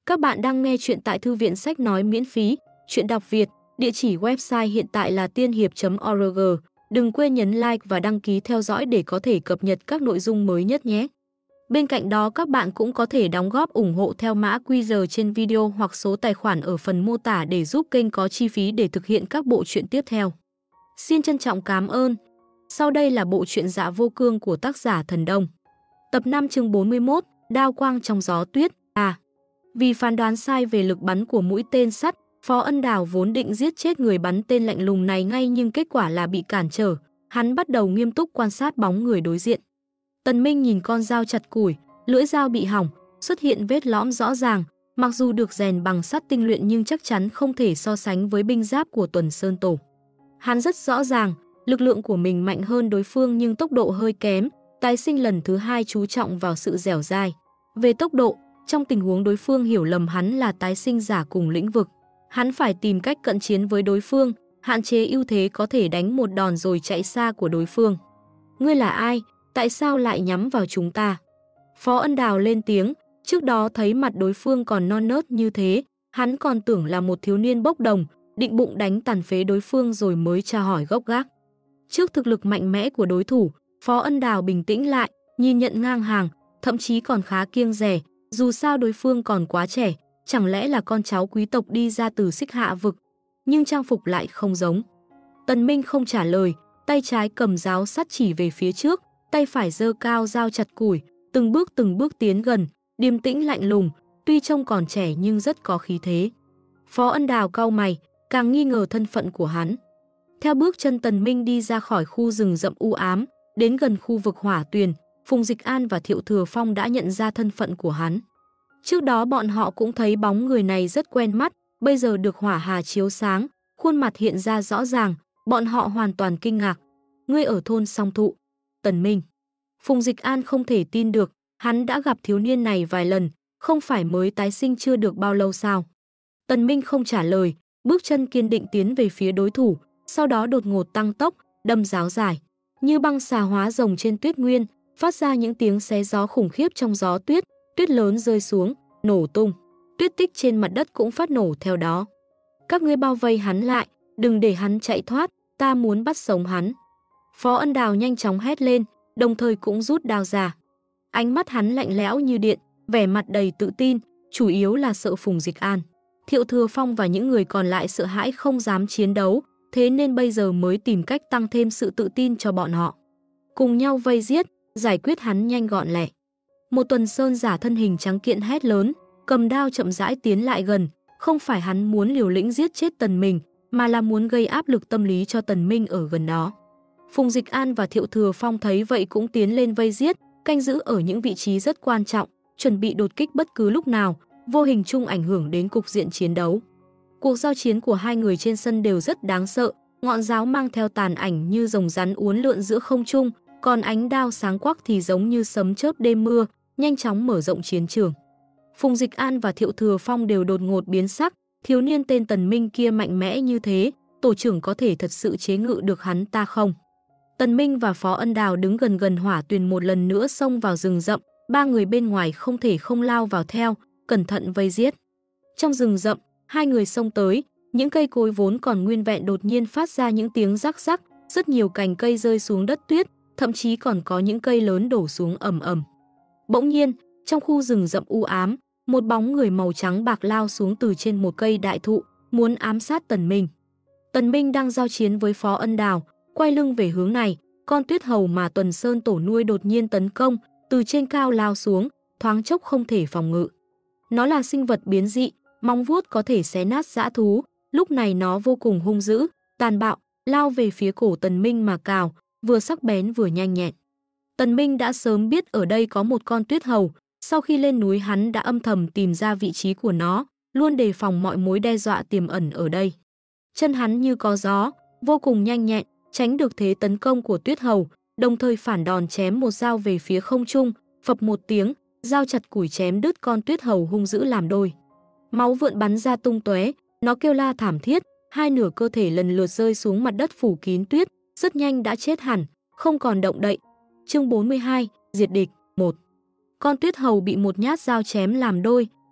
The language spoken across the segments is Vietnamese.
Các bạn đang nghe chuyện tại thư viện sách nói miễn phí, chuyện đọc Việt, địa chỉ website hiện tại là tiên hiệp.org. Đừng quên nhấn like và đăng ký theo dõi để có thể cập nhật các nội dung mới nhất nhé. Bên cạnh đó các bạn cũng có thể đóng góp ủng hộ theo mã QR trên video hoặc số tài khoản ở phần mô tả để giúp kênh có chi phí để thực hiện các bộ truyện tiếp theo. Xin trân trọng cảm ơn. Sau đây là bộ truyện Dạ Vô Cương của tác giả Thần Đông. Tập 5 chương 41, Đao quang trong gió tuyết. Vì phán đoán sai về lực bắn của mũi tên sắt, Phó Ân Đào vốn định giết chết người bắn tên lạnh lùng này ngay nhưng kết quả là bị cản trở. Hắn bắt đầu nghiêm túc quan sát bóng người đối diện. Tần Minh nhìn con dao chặt củi, lưỡi dao bị hỏng, xuất hiện vết lõm rõ ràng. Mặc dù được rèn bằng sắt tinh luyện nhưng chắc chắn không thể so sánh với binh giáp của Tuần Sơn Tổ. Hắn rất rõ ràng, lực lượng của mình mạnh hơn đối phương nhưng tốc độ hơi kém. Tái sinh lần thứ hai chú trọng vào sự dẻo dai. Về tốc độ, trong tình huống đối phương hiểu lầm hắn là tái sinh giả cùng lĩnh vực, hắn phải tìm cách cận chiến với đối phương, hạn chế ưu thế có thể đánh một đòn rồi chạy xa của đối phương. Ngươi là ai? Tại sao lại nhắm vào chúng ta? Phó Ân Đào lên tiếng, trước đó thấy mặt đối phương còn non nớt như thế, hắn còn tưởng là một thiếu niên bốc đồng, định bụng đánh tàn phế đối phương rồi mới tra hỏi gốc gác. Trước thực lực mạnh mẽ của đối thủ, Phó Ân Đào bình tĩnh lại, nhìn nhận ngang hàng, thậm chí còn khá kiêng dè, dù sao đối phương còn quá trẻ, chẳng lẽ là con cháu quý tộc đi ra từ Xích Hạ vực, nhưng trang phục lại không giống. Tần Minh không trả lời, tay trái cầm giáo sắt chỉ về phía trước, tay phải giơ cao dao chặt củi, từng bước tiến gần, điềm tĩnh lạnh lùng, tuy trông còn trẻ nhưng rất có khí thế. Phó Ân Đào cau mày, càng nghi ngờ thân phận của hắn. Theo bước chân Tần Minh đi ra khỏi khu rừng rậm u ám, đến gần khu vực hỏa tuyền, Phùng Dịch An và Thiệu Thừa Phong đã nhận ra thân phận của hắn. Trước đó bọn họ cũng thấy bóng người này rất quen mắt, bây giờ được hỏa hà chiếu sáng, khuôn mặt hiện ra rõ ràng, bọn họ hoàn toàn kinh ngạc. Ngươi ở thôn Song Thụ, Tần Minh. Phùng Dịch An không thể tin được, hắn đã gặp thiếu niên này vài lần, không phải mới tái sinh chưa được bao lâu sao? Tần Minh không trả lời, bước chân kiên định tiến về phía đối thủ, sau đó đột ngột tăng tốc, đâm giáo dài, như băng xà hóa rồng trên tuyết nguyên, phát ra những tiếng xé gió khủng khiếp trong gió tuyết, tuyết lớn rơi xuống, nổ tung, tuyết tích trên mặt đất cũng phát nổ theo đó. Các ngươi bao vây hắn lại, đừng để hắn chạy thoát, ta muốn bắt sống hắn. Phó Ân Đào nhanh chóng hét lên, đồng thời cũng rút đao ra. Ánh mắt hắn lạnh lẽo như điện, vẻ mặt đầy tự tin, chủ yếu là sợ Phùng Dịch An. Thiệu Thừa Phong và những người còn lại sợ hãi không dám chiến đấu, thế nên bây giờ mới tìm cách tăng thêm sự tự tin cho bọn họ. Cùng nhau vây giết, giải quyết hắn nhanh gọn lẹ. Một Tuần Sơn giả thân hình trắng kiện hét lớn, cầm đao chậm rãi tiến lại gần, không phải hắn muốn liều lĩnh giết chết Tần Minh, mà là muốn gây áp lực tâm lý cho Tần Minh ở gần đó. Phùng Dịch An và Thiệu Thừa Phong thấy vậy cũng tiến lên vây giết, canh giữ ở những vị trí rất quan trọng, chuẩn bị đột kích bất cứ lúc nào, vô hình chung ảnh hưởng đến cục diện chiến đấu. Cuộc giao chiến của hai người trên sân đều rất đáng sợ, ngọn giáo mang theo tàn ảnh như rồng rắn uốn lượn giữa không trung, còn ánh đao sáng quắc thì giống như sấm chớp đêm mưa, nhanh chóng mở rộng chiến trường. Phùng Dịch An và Thiệu Thừa Phong đều đột ngột biến sắc, thiếu niên tên Tần Minh kia mạnh mẽ như thế, tổ trưởng có thể thật sự chế ngự được hắn ta không? Tần Minh và Phó Ân Đào đứng gần hỏa tuyền một lần nữa xông vào rừng rậm, ba người bên ngoài không thể không lao vào theo, cẩn thận vây giết. Trong rừng rậm, hai người xông tới, những cây cối vốn còn nguyên vẹn đột nhiên phát ra những tiếng rắc rắc, rất nhiều cành cây rơi xuống đất tuyết, thậm chí còn có những cây lớn đổ xuống ầm ầm. Bỗng nhiên, trong khu rừng rậm u ám, một bóng người màu trắng bạc lao xuống từ trên một cây đại thụ, muốn ám sát Tần Minh. Tần Minh đang giao chiến với Phó Ân Đào, quay lưng về hướng này, con tuyết hầu mà Tuần Sơn Tổ nuôi đột nhiên tấn công, từ trên cao lao xuống, thoáng chốc không thể phòng ngự. Nó là sinh vật biến dị, móng vuốt có thể xé nát dã thú, lúc này nó vô cùng hung dữ, tàn bạo, lao về phía cổ Tần Minh mà cào, vừa sắc bén vừa nhanh nhẹn. Tần Minh đã sớm biết ở đây có một con tuyết hầu, sau khi lên núi hắn đã âm thầm tìm ra vị trí của nó, luôn đề phòng mọi mối đe dọa tiềm ẩn ở đây. Chân hắn như có gió, vô cùng nhanh nhẹn, tránh được thế tấn công của tuyết hầu, đồng thời phản đòn chém một dao về phía không trung, phập một tiếng, dao chặt củi chém đứt con tuyết hầu hung dữ làm đôi. Máu vượn bắn ra tung tóe, nó kêu la thảm thiết, hai nửa cơ thể lần lượt rơi xuống mặt đất phủ kín tuyết, rất nhanh đã chết hẳn, không còn động đậy. Chương 42, diệt địch, 1. Con tuyết hầu bị một nhát dao chém làm đôi,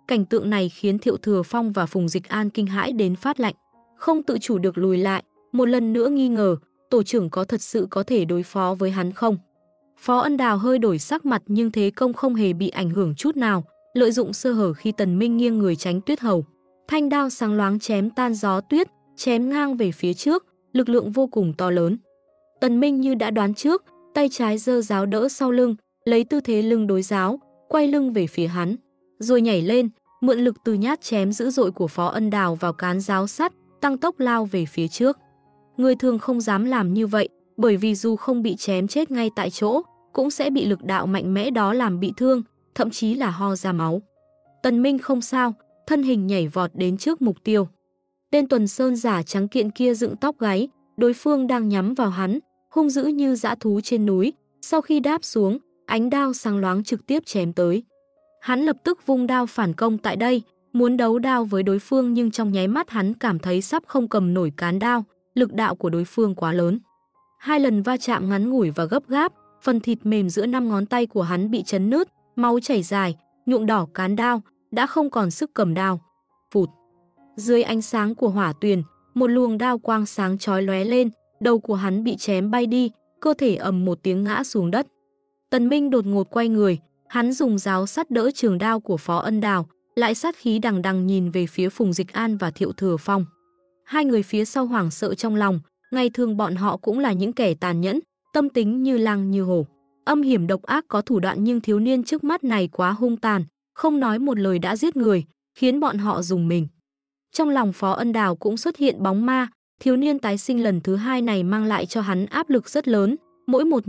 Cảnh tượng này khiến Thiệu Thừa Phong và Phùng Dịch An kinh hãi đến phát lạnh, không tự chủ được lùi lại, một lần nữa nghi ngờ, tổ trưởng có thật sự có thể đối phó với hắn không? Phó Ân Đào hơi đổi sắc mặt nhưng thế công không hề bị ảnh hưởng chút nào, lợi dụng sơ hở khi Tần Minh nghiêng người tránh Tuyết Hầu. Thanh đao sáng loáng chém tan gió tuyết, chém ngang về phía trước, lực lượng vô cùng to lớn. Tần Minh như đã đoán trước, tay trái giơ giáo đỡ sau lưng, lấy tư thế lưng đối giáo, quay lưng về phía hắn, rồi nhảy lên, mượn lực từ nhát chém dữ dội của Phó Ân Đào vào cán giáo sắt, tăng tốc lao về phía trước. Người thường không dám làm như vậy, bởi vì dù không bị chém chết ngay tại chỗ, cũng sẽ bị lực đạo mạnh mẽ đó làm bị thương, thậm chí là ho ra máu. Tần Minh không sao, thân hình nhảy vọt đến trước mục tiêu. Tên Tuần Sơn giả trắng kiện kia dựng tóc gáy, đối phương đang nhắm vào hắn, hung dữ như dã thú trên núi. Sau khi đáp xuống, ánh đao sáng loáng trực tiếp chém tới. Hắn lập tức vung đao phản công tại đây, muốn đấu đao với đối phương nhưng trong nháy mắt hắn cảm thấy sắp không cầm nổi cán đao, lực đạo của đối phương quá lớn. Hai lần va chạm ngắn ngủi và gấp gáp, phần thịt mềm giữa 5 ngón tay của hắn bị chấn nứt, máu chảy dài, nhuộm đỏ cán đao, đã không còn sức cầm đao. Phụt! Dưới ánh sáng của hỏa tuyền, một luồng đao quang sáng chói lóe lên, đầu của hắn bị chém bay đi, cơ thể ầm một tiếng ngã xuống đất. Tần Minh đột ngột quay người, hắn dùng giáo sắt đỡ trường đao của Phó Ân Đào, lại sát khí đằng đằng nhìn về phía Phùng Dịch An và Thiệu Thừa Phong. Hai người phía sau hoảng sợ trong lòng, ngày thường bọn họ cũng là những kẻ tàn nhẫn, tâm tính như lang như hổ, âm hiểm độc ác có thủ đoạn, nhưng thiếu niên trước mắt này quá hung tàn, không nói một lời đã giết người, khiến bọn họ rùng mình. Trong lòng Phó Ân Đào cũng xuất hiện bóng ma, thiếu niên tái sinh lần thứ hai này mang lại cho hắn áp lực rất lớn, mỗi một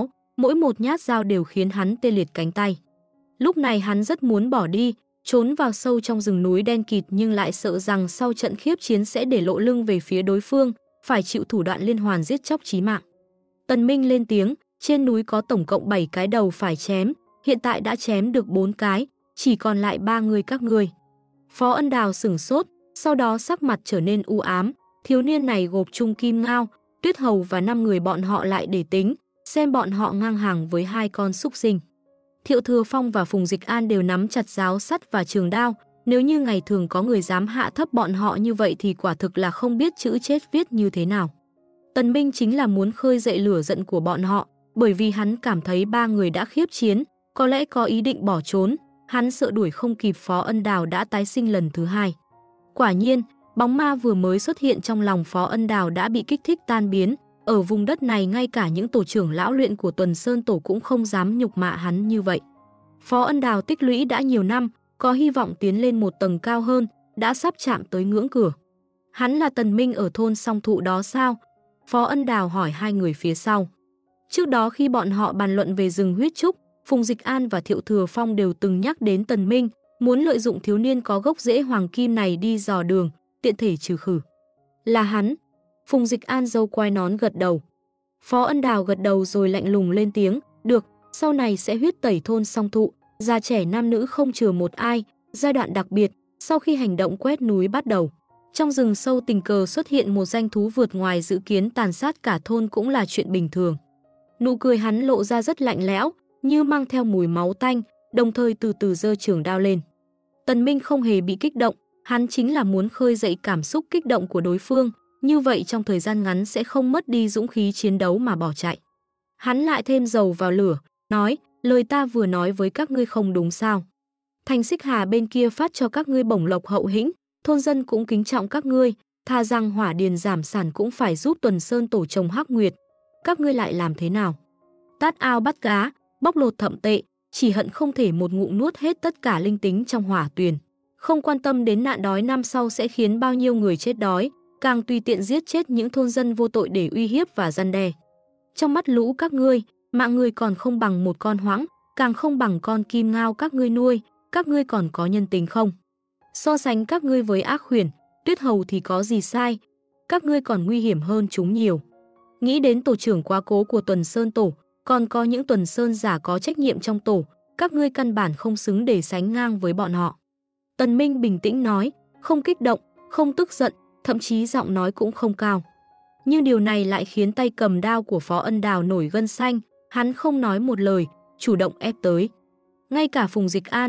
nhát dao đều khiến hắn tê liệt cánh tay. Lúc này hắn rất muốn bỏ đi, trốn vào sâu trong rừng núi đen kịt, nhưng lại sợ rằng sau trận khiếp chiến sẽ để lộ lưng về phía đối phương, phải chịu thủ đoạn liên hoàn giết chóc chí mạng. Tần Minh lên tiếng, trên núi có tổng cộng 7 cái đầu phải chém, hiện tại đã chém được 4 cái, chỉ còn lại 3 người các ngươi. Phó Ân Đào sửng sốt, sau đó sắc mặt trở nên u ám, thiếu niên này gộp chung Kim Ngao, Tuyết Hầu và 5 người bọn họ lại để tính, xem bọn họ ngang hàng với 2 con súc sinh. Thiệu Thừa Phong và Phùng Dịch An đều nắm chặt giáo sắt và trường đao, nếu như ngày thường có người dám hạ thấp bọn họ như vậy thì quả thực là không biết chữ chết viết như thế nào. Tần Minh chính là muốn khơi dậy lửa giận của bọn họ, bởi vì hắn cảm thấy 3 người đã khiếp chiến, có lẽ có ý định bỏ trốn, hắn sợ đuổi không kịp Phó Ân Đào đã tái sinh lần thứ hai. Quả nhiên, bóng ma vừa mới xuất hiện trong lòng Phó Ân Đào đã bị kích thích tan biến, ở vùng đất này ngay cả những tổ trưởng lão luyện của Tuần Sơn Tổ cũng không dám nhục mạ hắn như vậy. Phó Ân Đào tích lũy đã nhiều năm, có hy vọng tiến lên một tầng cao hơn, đã sắp chạm tới ngưỡng cửa. Hắn là Tần Minh ở thôn Song Thụ đó sao? Phó Ân Đào hỏi hai người phía sau. Trước đó khi bọn họ bàn luận về rừng huyết trúc, Phùng Dịch An và Thiệu Thừa Phong đều từng nhắc đến Tần Minh, muốn lợi dụng thiếu niên có gốc rễ hoàng kim này đi dò đường, tiện thể trừ khử. Là hắn. Phùng Dịch An râu quai nón gật đầu. Phó Ân Đào gật đầu rồi lạnh lùng lên tiếng, được, sau này sẽ huyết tẩy thôn Song Thụ, già trẻ nam nữ không chừa một ai. Giai đoạn đặc biệt, sau khi hành động quét núi bắt đầu, trong rừng sâu tình cờ xuất hiện một danh thú vượt ngoài dự kiến, tàn sát cả thôn cũng là chuyện bình thường. Nụ cười hắn lộ ra rất lạnh lẽo, như mang theo mùi máu tanh, đồng thời từ từ giơ trường đao lên. Tần Minh không hề bị kích động, hắn chính là muốn khơi dậy cảm xúc kích động của đối phương, như vậy trong thời gian ngắn sẽ không mất đi dũng khí chiến đấu mà bỏ chạy. Hắn lại thêm dầu vào lửa, nói, lời ta vừa nói với các ngươi không đúng sao? Thành Xích Hà bên kia phát cho các ngươi bổng lộc hậu hĩnh, thôn dân cũng kính trọng các ngươi, thà rằng hỏa điền giảm sản cũng phải giúp Tuần Sơn Tổ trồng hắc nguyệt. Các ngươi lại làm thế nào? Tát ao bắt cá, bóc lột thậm tệ, chỉ hận không thể một ngụm nuốt hết tất cả linh tính trong hỏa tuyền. Không quan tâm đến nạn đói năm sau sẽ khiến bao nhiêu người chết đói, càng tùy tiện giết chết những thôn dân vô tội để uy hiếp và răn đe. Trong mắt lũ các ngươi, mạng người còn không bằng một con hoãng, càng không bằng con Kim Ngao các ngươi nuôi, các ngươi còn có nhân tính không? So sánh các ngươi với ác khuyển, Tuyết Hầu thì có gì sai, các ngươi còn nguy hiểm hơn chúng nhiều. Nghĩ đến tổ trưởng quá cố của Tuần Sơn Tổ, còn có những Tuần Sơn giả có trách nhiệm trong tổ, các ngươi căn bản không xứng để sánh ngang với bọn họ. Tần Minh bình tĩnh nói, không kích động, không tức giận, thậm chí giọng nói cũng không cao. Nhưng điều này lại khiến tay cầm đao của Phó Ân Đào nổi gân xanh, hắn không nói một lời, chủ động ép tới. Ngay cả Phùng Dịch An,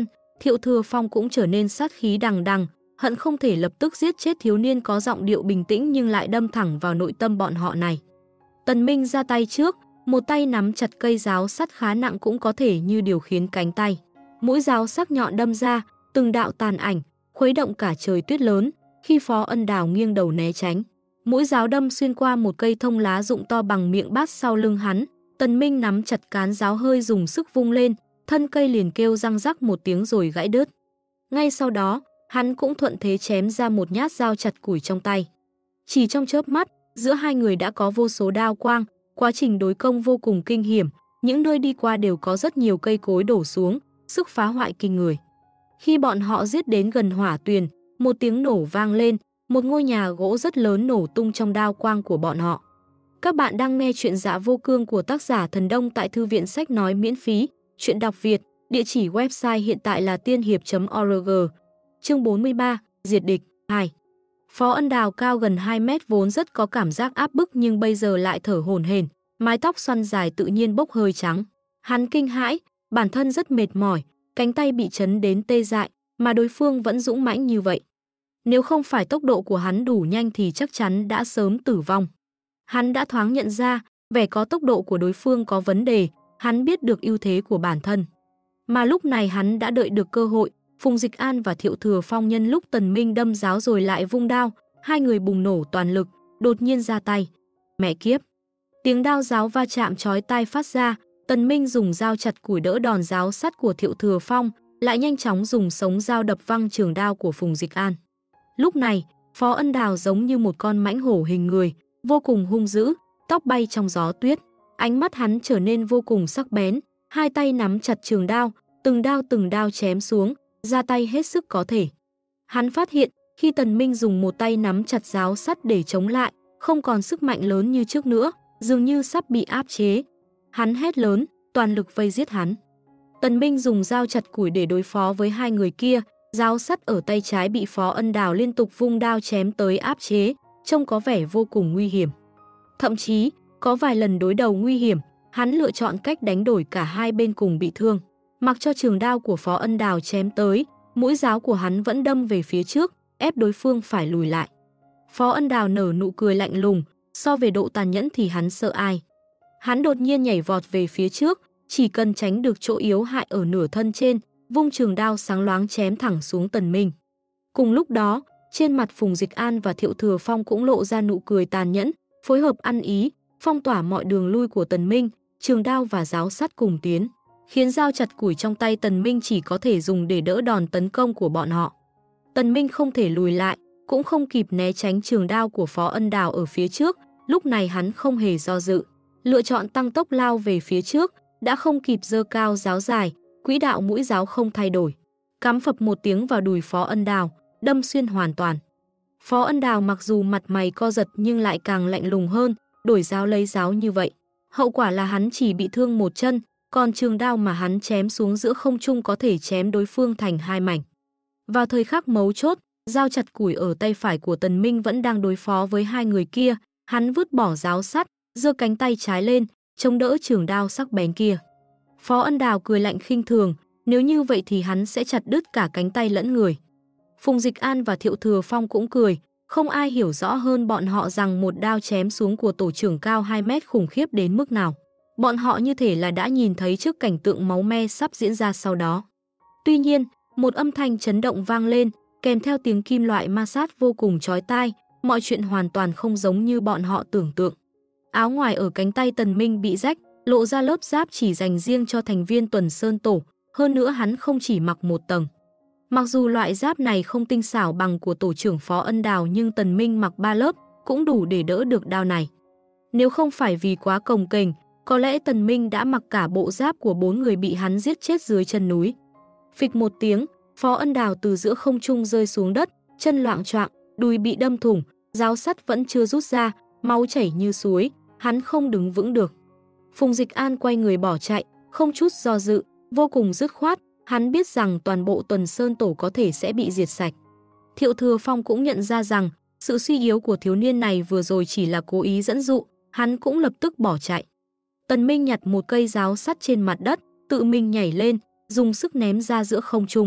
Thiệu Thừa Phong cũng trở nên sát khí đằng đằng, hận không thể lập tức giết chết thiếu niên có giọng điệu bình tĩnh nhưng lại đâm thẳng vào nội tâm bọn họ này. Tần Minh ra tay trước, một tay nắm chặt cây giáo sắt khá nặng cũng có thể như điều khiển cánh tay. Mũi giáo sắc nhọn đâm ra, từng đạo tàn ảnh, khuấy động cả trời tuyết lớn, khi Phó Ân Đào nghiêng đầu né tránh. Mũi giáo đâm xuyên qua một cây thông lá rụng to bằng miệng bát sau lưng hắn, Tần Minh nắm chặt cán giáo hơi dùng sức vung lên, thân cây liền kêu răng rắc một tiếng rồi gãy đứt. Ngay sau đó, hắn cũng thuận thế chém ra một nhát dao chặt củi trong tay. Chỉ trong chớp mắt, giữa hai người đã có vô số đao quang, quá trình đối công vô cùng kinh hiểm, những nơi đi qua đều có rất nhiều cây cối đổ xuống, sức phá hoại kinh người. Khi bọn họ giết đến gần hỏa tuyền, một tiếng nổ vang lên, một ngôi nhà gỗ rất lớn nổ tung trong đao quang của bọn họ. Các bạn đang nghe chuyện Dạ Vô Cương của tác giả Thần Đông tại Thư viện Sách Nói miễn phí, chuyện đọc Việt, địa chỉ website hiện tại là tiên hiệp.org. Chương 43, Diệt địch 2. Phó Ân Đào cao gần 2 mét vốn rất có cảm giác áp bức nhưng bây giờ lại thở hổn hển, mái tóc xoăn dài tự nhiên bốc hơi trắng. Hắn kinh hãi, bản thân rất mệt mỏi, cánh tay bị chấn đến tê dại, mà đối phương vẫn dũng mãnh như vậy. Nếu không phải tốc độ của hắn đủ nhanh thì chắc chắn đã sớm tử vong. Hắn đã thoáng nhận ra, vẻ có tốc độ của đối phương có vấn đề, hắn biết được ưu thế của bản thân. Mà lúc này hắn đã đợi được cơ hội, Phùng Dịch An và Thiệu Thừa Phong nhân lúc Tần Minh đâm giáo rồi lại vung đao, hai người bùng nổ toàn lực, đột nhiên ra tay. Mẹ kiếp! Tiếng đao giáo va chạm chói tai phát ra, Tần Minh dùng dao chặt củi đỡ đòn giáo sắt của Thiệu Thừa Phong, lại nhanh chóng dùng sống dao đập văng trường đao của Phùng Dịch An. Lúc này, Phó Ân Đào giống như một con mãnh hổ hình người, vô cùng hung dữ, tóc bay trong gió tuyết. Ánh mắt hắn trở nên vô cùng sắc bén, hai tay nắm chặt trường đao, từng đao chém xuống, ra tay hết sức có thể. Hắn phát hiện, khi Tần Minh dùng một tay nắm chặt giáo sắt để chống lại, không còn sức mạnh lớn như trước nữa, dường như sắp bị áp chế. Hắn hét lớn, toàn lực vây giết hắn. Tần Minh dùng dao chặt củi để đối phó với hai người kia, giáo sắt ở tay trái bị Phó Ân Đào liên tục vung đao chém tới áp chế, trông có vẻ vô cùng nguy hiểm. Thậm chí, có vài lần đối đầu nguy hiểm, hắn lựa chọn cách đánh đổi cả hai bên cùng bị thương. Mặc cho trường đao của Phó Ân Đào chém tới, mũi giáo của hắn vẫn đâm về phía trước, ép đối phương phải lùi lại. Phó Ân Đào nở nụ cười lạnh lùng, so về độ tàn nhẫn thì hắn sợ ai. Hắn đột nhiên nhảy vọt về phía trước, chỉ cần tránh được chỗ yếu hại ở nửa thân trên, vung trường đao sáng loáng chém thẳng xuống Tần Minh. Cùng lúc đó, trên mặt Phùng Dịch An và Thiệu Thừa Phong cũng lộ ra nụ cười tàn nhẫn, phối hợp ăn ý, phong tỏa mọi đường lui của Tần Minh, trường đao và giáo sắt cùng tiến, khiến dao chặt củi trong tay Tần Minh chỉ có thể dùng để đỡ đòn tấn công của bọn họ. Tần Minh không thể lùi lại, cũng không kịp né tránh trường đao của Phó Ân Đào ở phía trước, lúc này hắn không hề do dự, lựa chọn tăng tốc lao về phía trước, đã không kịp giơ cao giáo dài, quỹ đạo mũi giáo không thay đổi, cắm phập một tiếng vào đùi Phó Ân Đào, đâm xuyên hoàn toàn. Phó Ân Đào mặc dù mặt mày co giật nhưng lại càng lạnh lùng hơn, đổi giáo lấy giáo như vậy. Hậu quả là hắn chỉ bị thương một chân, còn trường đao mà hắn chém xuống giữa không trung có thể chém đối phương thành hai mảnh. Vào thời khắc mấu chốt, dao chặt củi ở tay phải của Tần Minh vẫn đang đối phó với hai người kia, hắn vứt bỏ giáo sắt, giơ cánh tay trái lên, chống đỡ trường đao sắc bén kia. Phó Ân Đào cười lạnh khinh thường, nếu như vậy thì hắn sẽ chặt đứt cả cánh tay lẫn người. Phùng Dịch An và Thiệu Thừa Phong cũng cười, không ai hiểu rõ hơn bọn họ rằng một đao chém xuống của tổ trưởng cao 2 mét khủng khiếp đến mức nào. Bọn họ như thể là đã nhìn thấy trước cảnh tượng máu me sắp diễn ra sau đó. Tuy nhiên, một âm thanh chấn động vang lên, kèm theo tiếng kim loại ma sát vô cùng chói tai, mọi chuyện hoàn toàn không giống như bọn họ tưởng tượng. Áo ngoài ở cánh tay Tần Minh bị rách, lộ ra lớp giáp chỉ dành riêng cho thành viên Tuần Sơn Tổ, hơn nữa hắn không chỉ mặc một tầng. Mặc dù loại giáp này không tinh xảo bằng của tổ trưởng Phó Ân Đào nhưng Tần Minh mặc 3 lớp cũng đủ để đỡ được đao này. Nếu không phải vì quá cồng kềnh, có lẽ Tần Minh đã mặc cả bộ giáp của 4 người bị hắn giết chết dưới chân núi. Phịch một tiếng, Phó Ân Đào từ giữa không trung rơi xuống đất, chân loạng choạng, đùi bị đâm thủng, giáo sắt vẫn chưa rút ra, máu chảy như suối, hắn không đứng vững được. Phùng Dịch An quay người bỏ chạy, không chút do dự, vô cùng dứt khoát, hắn biết rằng toàn bộ Tuần Sơn Tổ có thể sẽ bị diệt sạch. Thiệu Thừa Phong cũng nhận ra rằng sự suy yếu của thiếu niên này vừa rồi chỉ là cố ý dẫn dụ, hắn cũng lập tức bỏ chạy. Tần Minh nhặt một cây giáo sắt trên mặt đất, tự mình nhảy lên, dùng sức ném ra giữa không trung.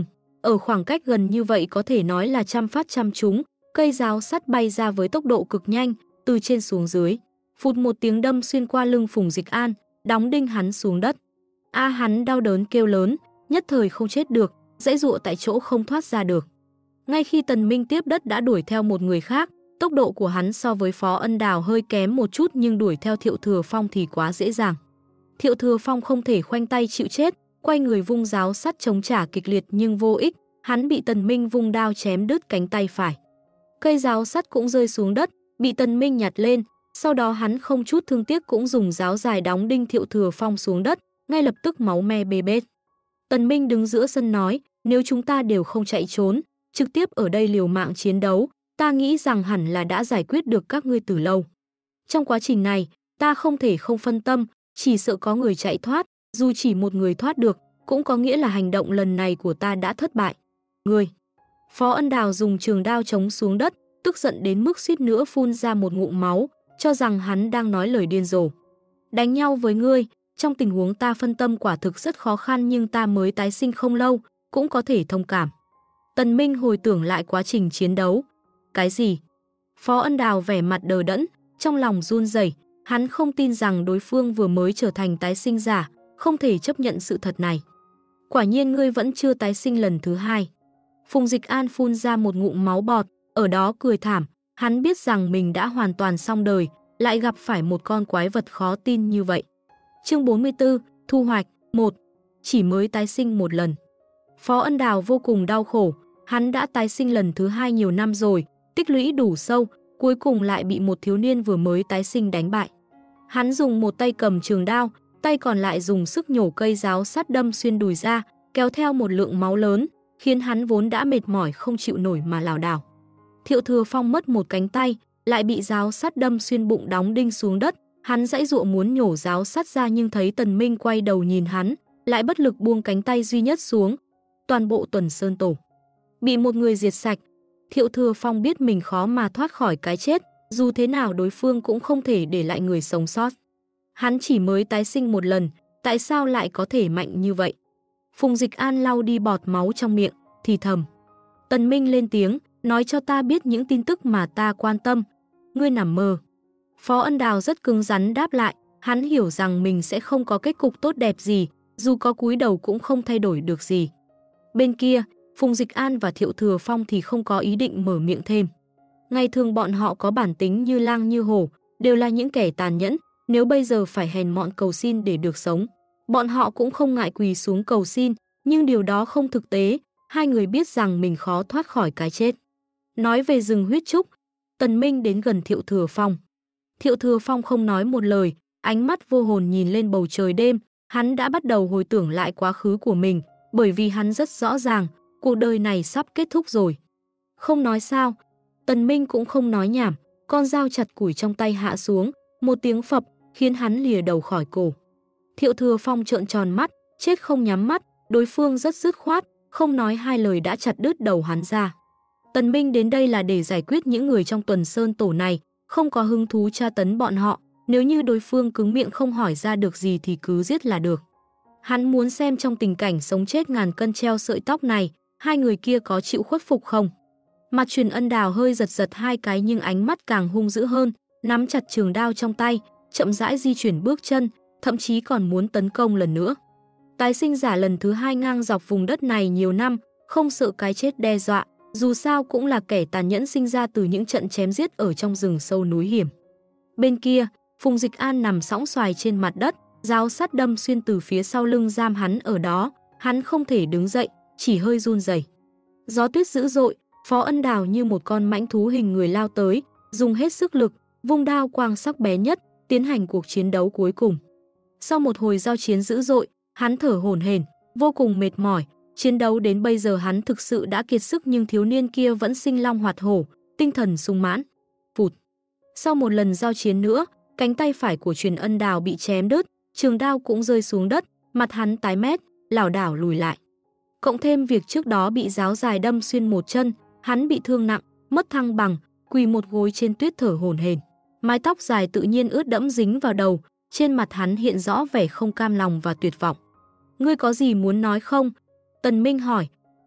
Ở khoảng cách gần như vậy có thể nói là trăm phát trăm trúng, cây giáo sắt bay ra với tốc độ cực nhanh, từ trên xuống dưới. Phụt một tiếng đâm xuyên qua lưng Phùng Dịch An, đóng đinh hắn xuống đất. Hắn đau đớn kêu lớn, nhất thời không chết được, giãy giụa tại chỗ không thoát ra được. Ngay khi Tần Minh tiếp đất đã đuổi theo một người khác, tốc độ của hắn so với Phó Ân Đào hơi kém một chút nhưng đuổi theo Thiệu Thừa Phong thì quá dễ dàng. Thiệu Thừa Phong không thể khoanh tay chịu chết, quay người vung giáo sắt chống trả kịch liệt nhưng vô ích, hắn bị Tần Minh vung đao chém đứt cánh tay phải. Cây giáo sắt cũng rơi xuống đất, bị Tần Minh nhặt lên, sau đó hắn không chút thương tiếc cũng dùng giáo dài đóng đinh Thiệu Thừa Phong xuống đất, ngay lập tức máu me bê bết. Tần Minh đứng giữa sân nói, nếu chúng ta đều không chạy trốn, trực tiếp ở đây liều mạng chiến đấu, ta nghĩ rằng hẳn là đã giải quyết được các ngươi từ lâu. Trong quá trình này, ta không thể không phân tâm, chỉ sợ có người chạy thoát, dù chỉ một người thoát được, cũng có nghĩa là hành động lần này của ta đã thất bại. Ngươi! Phó Ân Đào dùng trường đao chống xuống đất, tức giận đến mức suýt nữa phun ra một ngụm máu, cho rằng hắn đang nói lời điên rồ. Đánh nhau với ngươi, trong tình huống ta phân tâm quả thực rất khó khăn nhưng ta mới tái sinh không lâu, cũng có thể thông cảm. Tần Minh hồi tưởng lại quá trình chiến đấu. Cái gì? Phó Ân Đào vẻ mặt đờ đẫn, trong lòng run rẩy, hắn không tin rằng đối phương vừa mới trở thành tái sinh giả, không thể chấp nhận sự thật này. Quả nhiên ngươi vẫn chưa tái sinh lần thứ hai. Phùng Dịch An phun ra một ngụm máu bọt, ở đó cười thảm, hắn biết rằng mình đã hoàn toàn xong đời, lại gặp phải một con quái vật khó tin như vậy. Chương 44, thu hoạch 1. Chỉ mới tái sinh một lần. Phó Ân Đào vô cùng đau khổ, hắn đã tái sinh lần thứ hai nhiều năm rồi, tích lũy đủ sâu, cuối cùng lại bị một thiếu niên vừa mới tái sinh đánh bại. Hắn dùng một tay cầm trường đao, tay còn lại dùng sức nhổ cây giáo sắt đâm xuyên đùi ra, kéo theo một lượng máu lớn, khiến hắn vốn đã mệt mỏi không chịu nổi mà lảo đảo. Thiệu Thừa Phong mất một cánh tay, lại bị giáo sắt đâm xuyên bụng đóng đinh xuống đất, hắn giãy giụa muốn nhổ giáo sắt ra nhưng thấy Tần Minh quay đầu nhìn hắn, lại bất lực buông cánh tay duy nhất xuống. Toàn bộ Tuần Sơn Tổ bị một người diệt sạch. Thiệu Thừa Phong biết mình khó mà thoát khỏi cái chết, dù thế nào đối phương cũng không thể để lại người sống sót. Hắn chỉ mới tái sinh một lần, tại sao lại có thể mạnh như vậy? Phùng Dịch An lau đi bọt máu trong miệng, thì thầm. Tần Minh lên tiếng, nói cho ta biết những tin tức mà ta quan tâm. Ngươi nằm mơ. Phó Ân Đào rất cứng rắn đáp lại, hắn hiểu rằng mình sẽ không có kết cục tốt đẹp gì, dù có cúi đầu cũng không thay đổi được gì. Bên kia, Phùng Dịch An và Thiệu Thừa Phong thì không có ý định mở miệng thêm. Ngày thường bọn họ có bản tính như lang như hổ, đều là những kẻ tàn nhẫn, nếu bây giờ phải hèn mọn cầu xin để được sống. Bọn họ cũng không ngại quỳ xuống cầu xin, nhưng điều đó không thực tế, hai người biết rằng mình khó thoát khỏi cái chết. Nói về rừng huyết trúc, Tần Minh đến gần Thiệu Thừa Phong. Thiệu Thừa Phong không nói một lời, ánh mắt vô hồn nhìn lên bầu trời đêm, hắn đã bắt đầu hồi tưởng lại quá khứ của mình, bởi vì hắn rất rõ ràng, cuộc đời này sắp kết thúc rồi. Không nói sao, Tần Minh cũng không nói nhảm, con dao chặt củi trong tay hạ xuống, một tiếng phập, khiến hắn lìa đầu khỏi cổ. Thiệu Thừa Phong trợn tròn mắt, chết không nhắm mắt, đối phương rất dứt khoát, không nói hai lời đã chặt đứt đầu hắn ra. Tần Minh đến đây là để giải quyết những người trong Tuần Sơn Tổ này, không có hứng thú tra tấn bọn họ, nếu như đối phương cứng miệng không hỏi ra được gì thì cứ giết là được. Hắn muốn xem trong tình cảnh sống chết ngàn cân treo sợi tóc này, hai người kia có chịu khuất phục không. Mặt Truyền Ân Đào hơi giật giật hai cái nhưng ánh mắt càng hung dữ hơn, nắm chặt trường đao trong tay, chậm rãi di chuyển bước chân, thậm chí còn muốn tấn công lần nữa. Tái sinh giả lần thứ hai ngang dọc vùng đất này nhiều năm, không sợ cái chết đe dọa, dù sao cũng là kẻ tàn nhẫn sinh ra từ những trận chém giết ở trong rừng sâu núi hiểm. Bên kia, Phùng Dịch An nằm sõng xoài trên mặt đất, giáo sắt đâm xuyên từ phía sau lưng giam hắn ở đó, hắn không thể đứng dậy, chỉ hơi run rẩy. Gió tuyết dữ dội, Phó Ân Đào như một con mãnh thú hình người lao tới, dùng hết sức lực, vung đao quang sắc bé nhất, tiến hành cuộc chiến đấu cuối cùng. Sau một hồi giao chiến dữ dội, hắn thở hổn hển, vô cùng mệt mỏi, chiến đấu đến bây giờ hắn thực sự đã kiệt sức nhưng thiếu niên kia vẫn sinh long hoạt hổ, tinh thần sung mãn. Phụt. Sau một lần giao chiến nữa, cánh tay phải của Truyền Ân Đào bị chém đứt, trường đao cũng rơi xuống đất, mặt hắn tái mét, lảo đảo lùi lại. Cộng thêm việc trước đó bị giáo dài đâm xuyên một chân, hắn bị thương nặng, mất thăng bằng, quỳ một gối trên tuyết thở hổn hển. Mái tóc dài tự nhiên ướt đẫm dính vào đầu, trên mặt hắn hiện rõ vẻ không cam lòng và tuyệt vọng. Ngươi có gì muốn nói không? Tần Minh hỏi.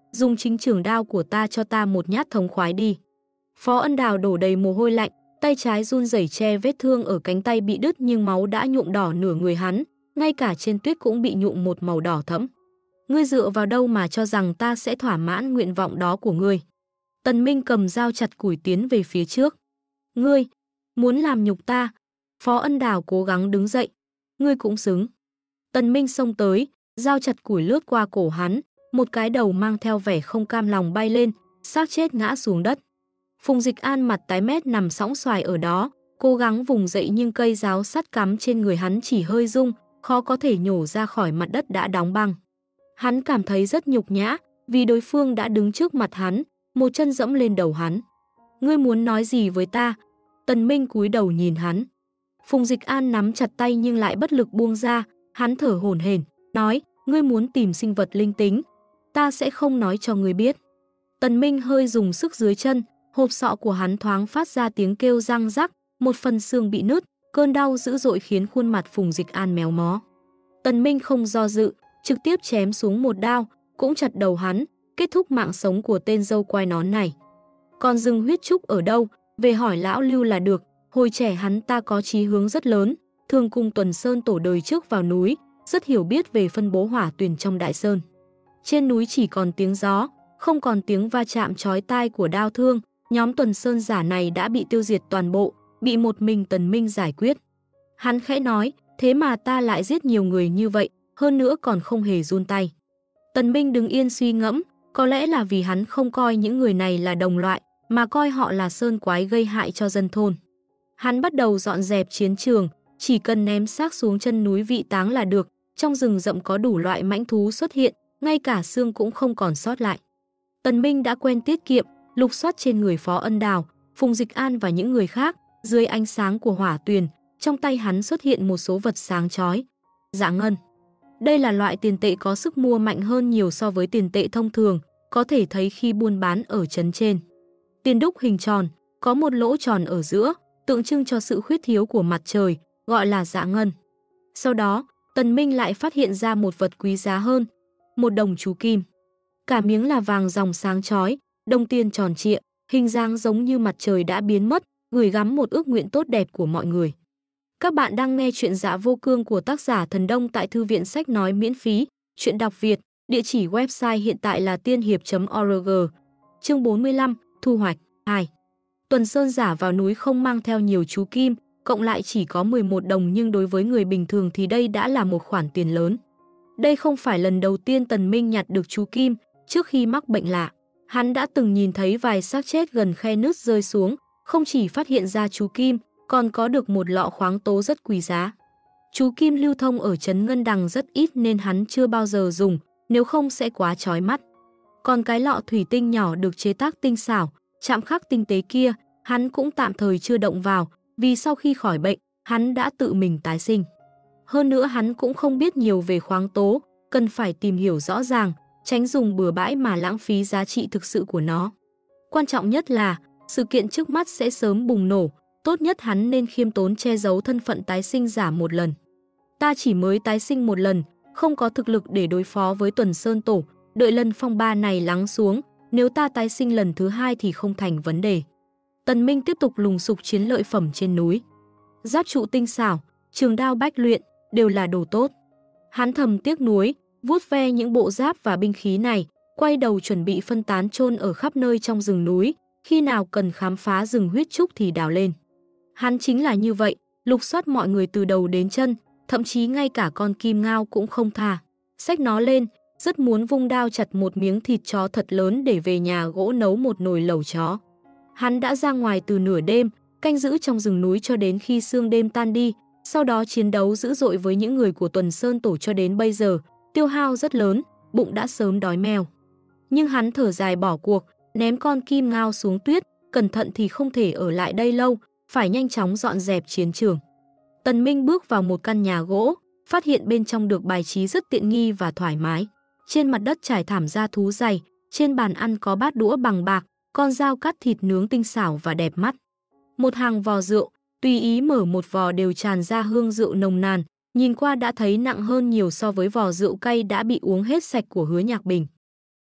dùng chính trường đao của ta cho ta một nhát thống khoái đi. Phó Ân Đào đổ đầy mồ hôi lạnh, tay trái run rẩy che vết thương ở cánh tay bị đứt nhưng máu đã nhuộm đỏ nửa người hắn, ngay cả trên tuyết cũng bị nhuộm một màu đỏ thẫm. Ngươi dựa vào đâu mà cho rằng ta sẽ thỏa mãn nguyện vọng đó của ngươi? Tần Minh cầm dao chặt củi tiến về phía trước. Ngươi muốn làm nhục ta? Phó Ân Đào cố gắng đứng dậy. Ngươi cũng xứng. Tần Minh xông tới, dao chặt củi lướt qua cổ hắn, một cái đầu mang theo vẻ không cam lòng bay lên, xác chết ngã xuống đất. Phùng Dịch An mặt tái mét nằm sõng xoài ở đó, cố gắng vùng dậy nhưng cây giáo sắt cắm trên người hắn chỉ hơi rung, khó có thể nhổ ra khỏi mặt đất đã đóng băng. Hắn cảm thấy rất nhục nhã, vì đối phương đã đứng trước mặt hắn, một chân dẫm lên đầu hắn. Ngươi muốn nói gì với ta? Tần Minh cúi đầu nhìn hắn. Phùng Dịch An nắm chặt tay nhưng lại bất lực buông ra, hắn thở hổn hển, nói, ngươi muốn tìm sinh vật linh tính, ta sẽ không nói cho ngươi biết. Tần Minh hơi dùng sức dưới chân, hộp sọ của hắn thoáng phát ra tiếng kêu răng rắc, một phần xương bị nứt, cơn đau dữ dội khiến khuôn mặt Phùng Dịch An méo mó. Tần Minh không do dự, trực tiếp chém xuống một đao, cũng chặt đầu hắn, kết thúc mạng sống của tên dâu quai nón này. Còn rừng huyết trúc ở đâu, về hỏi lão Lưu là được, hồi trẻ hắn ta có chí hướng rất lớn, thường cùng Tuần Sơn tổ đời trước vào núi, rất hiểu biết về phân bố hỏa tuyền trong đại sơn. Trên núi chỉ còn tiếng gió, không còn tiếng va chạm chói tai của đao thương, nhóm Tuần Sơn giả này đã bị tiêu diệt toàn bộ, bị một mình Tần Minh giải quyết. Hắn khẽ nói, thế mà ta lại giết nhiều người như vậy, hơn nữa còn không hề run tay. Tần Minh đứng yên suy ngẫm, có lẽ là vì hắn không coi những người này là đồng loại, mà coi họ là sơn quái gây hại cho dân thôn. Hắn bắt đầu dọn dẹp chiến trường, chỉ cần ném xác xuống chân núi Vị Táng là được, trong rừng rậm có đủ loại mãnh thú xuất hiện, ngay cả xương cũng không còn sót lại. Tần Minh đã quen tiết kiệm, lục soát trên người Phó Ân Đào, Phùng Dịch An và những người khác, dưới ánh sáng của hỏa tuyền, trong tay hắn xuất hiện một số vật sáng chói. Dạ ngân. Đây là loại tiền tệ có sức mua mạnh hơn nhiều so với tiền tệ thông thường, có thể thấy khi buôn bán ở trấn trên. Tiền đúc hình tròn, có một lỗ tròn ở giữa, tượng trưng cho sự khuyết thiếu của mặt trời, gọi là dạ ngân. Sau đó, Tần Minh lại phát hiện ra một vật quý giá hơn, một đồng chú kim. Cả miếng là vàng ròng sáng chói, đồng tiền tròn trịa, hình dáng giống như mặt trời đã biến mất, gửi gắm một ước nguyện tốt đẹp của mọi người. Các bạn đang nghe chuyện Dạ Vô Cương của tác giả Thần Đông tại Thư viện Sách Nói miễn phí, chuyện đọc Việt, địa chỉ website hiện tại là tiên hiệp.org. Chương 45, Thu hoạch 2. Tuần Sơn giả vào núi không mang theo nhiều chú kim, cộng lại chỉ có 11 đồng nhưng đối với người bình thường thì đây đã là một khoản tiền lớn. Đây không phải lần đầu tiên Tần Minh nhặt được chú kim, trước khi mắc bệnh lạ. Hắn đã từng nhìn thấy vài xác chết gần khe nứt rơi xuống, không chỉ phát hiện ra chú kim, còn có được một lọ khoáng tố rất quý giá. Chú kim lưu thông ở trấn Ngân Đằng rất ít nên hắn chưa bao giờ dùng, nếu không sẽ quá chói mắt. Còn cái lọ thủy tinh nhỏ được chế tác tinh xảo, chạm khắc tinh tế kia, hắn cũng tạm thời chưa động vào, vì sau khi khỏi bệnh, hắn đã tự mình tái sinh. Hơn nữa hắn cũng không biết nhiều về khoáng tố, cần phải tìm hiểu rõ ràng, tránh dùng bừa bãi mà lãng phí giá trị thực sự của nó. Quan trọng nhất là, sự kiện trước mắt sẽ sớm bùng nổ, tốt nhất hắn nên khiêm tốn che giấu thân phận tái sinh giả một lần. Ta chỉ mới tái sinh một lần, không có thực lực để đối phó với Tuần Sơn Tổ, đợi lần phong ba này lắng xuống, nếu ta tái sinh lần thứ hai thì không thành vấn đề. Tần Minh tiếp tục lùng sục chiến lợi phẩm trên núi. Giáp trụ tinh xảo, trường đao bách luyện, đều là đồ tốt. Hắn thầm tiếc nuối, vuốt ve những bộ giáp và binh khí này, quay đầu chuẩn bị phân tán chôn ở khắp nơi trong rừng núi, khi nào cần khám phá rừng huyết trúc thì đào lên. Hắn chính là như vậy, lục soát mọi người từ đầu đến chân, thậm chí ngay cả con kim ngao cũng không tha. Xách nó lên, rất muốn vung đao chặt một miếng thịt chó thật lớn để về nhà gỗ nấu một nồi lẩu chó. Hắn đã ra ngoài từ nửa đêm, canh giữ trong rừng núi cho đến khi sương đêm tan đi, sau đó chiến đấu dữ dội với những người của Tuần Sơn Tổ cho đến bây giờ, tiêu hao rất lớn, bụng đã sớm đói meo. Nhưng hắn thở dài bỏ cuộc, ném con kim ngao xuống tuyết, cẩn thận thì không thể ở lại đây lâu, phải nhanh chóng dọn dẹp chiến trường. Tần Minh bước vào một căn nhà gỗ, phát hiện bên trong được bài trí rất tiện nghi và thoải mái. Trên mặt đất trải thảm da thú dày, trên bàn ăn có bát đũa bằng bạc, con dao cắt thịt nướng tinh xảo và đẹp mắt. Một hàng vò rượu, tùy ý mở một vò đều tràn ra hương rượu nồng nàn, nhìn qua đã thấy nặng hơn nhiều so với vò rượu cay đã bị uống hết sạch của Hứa Nhạc Bình.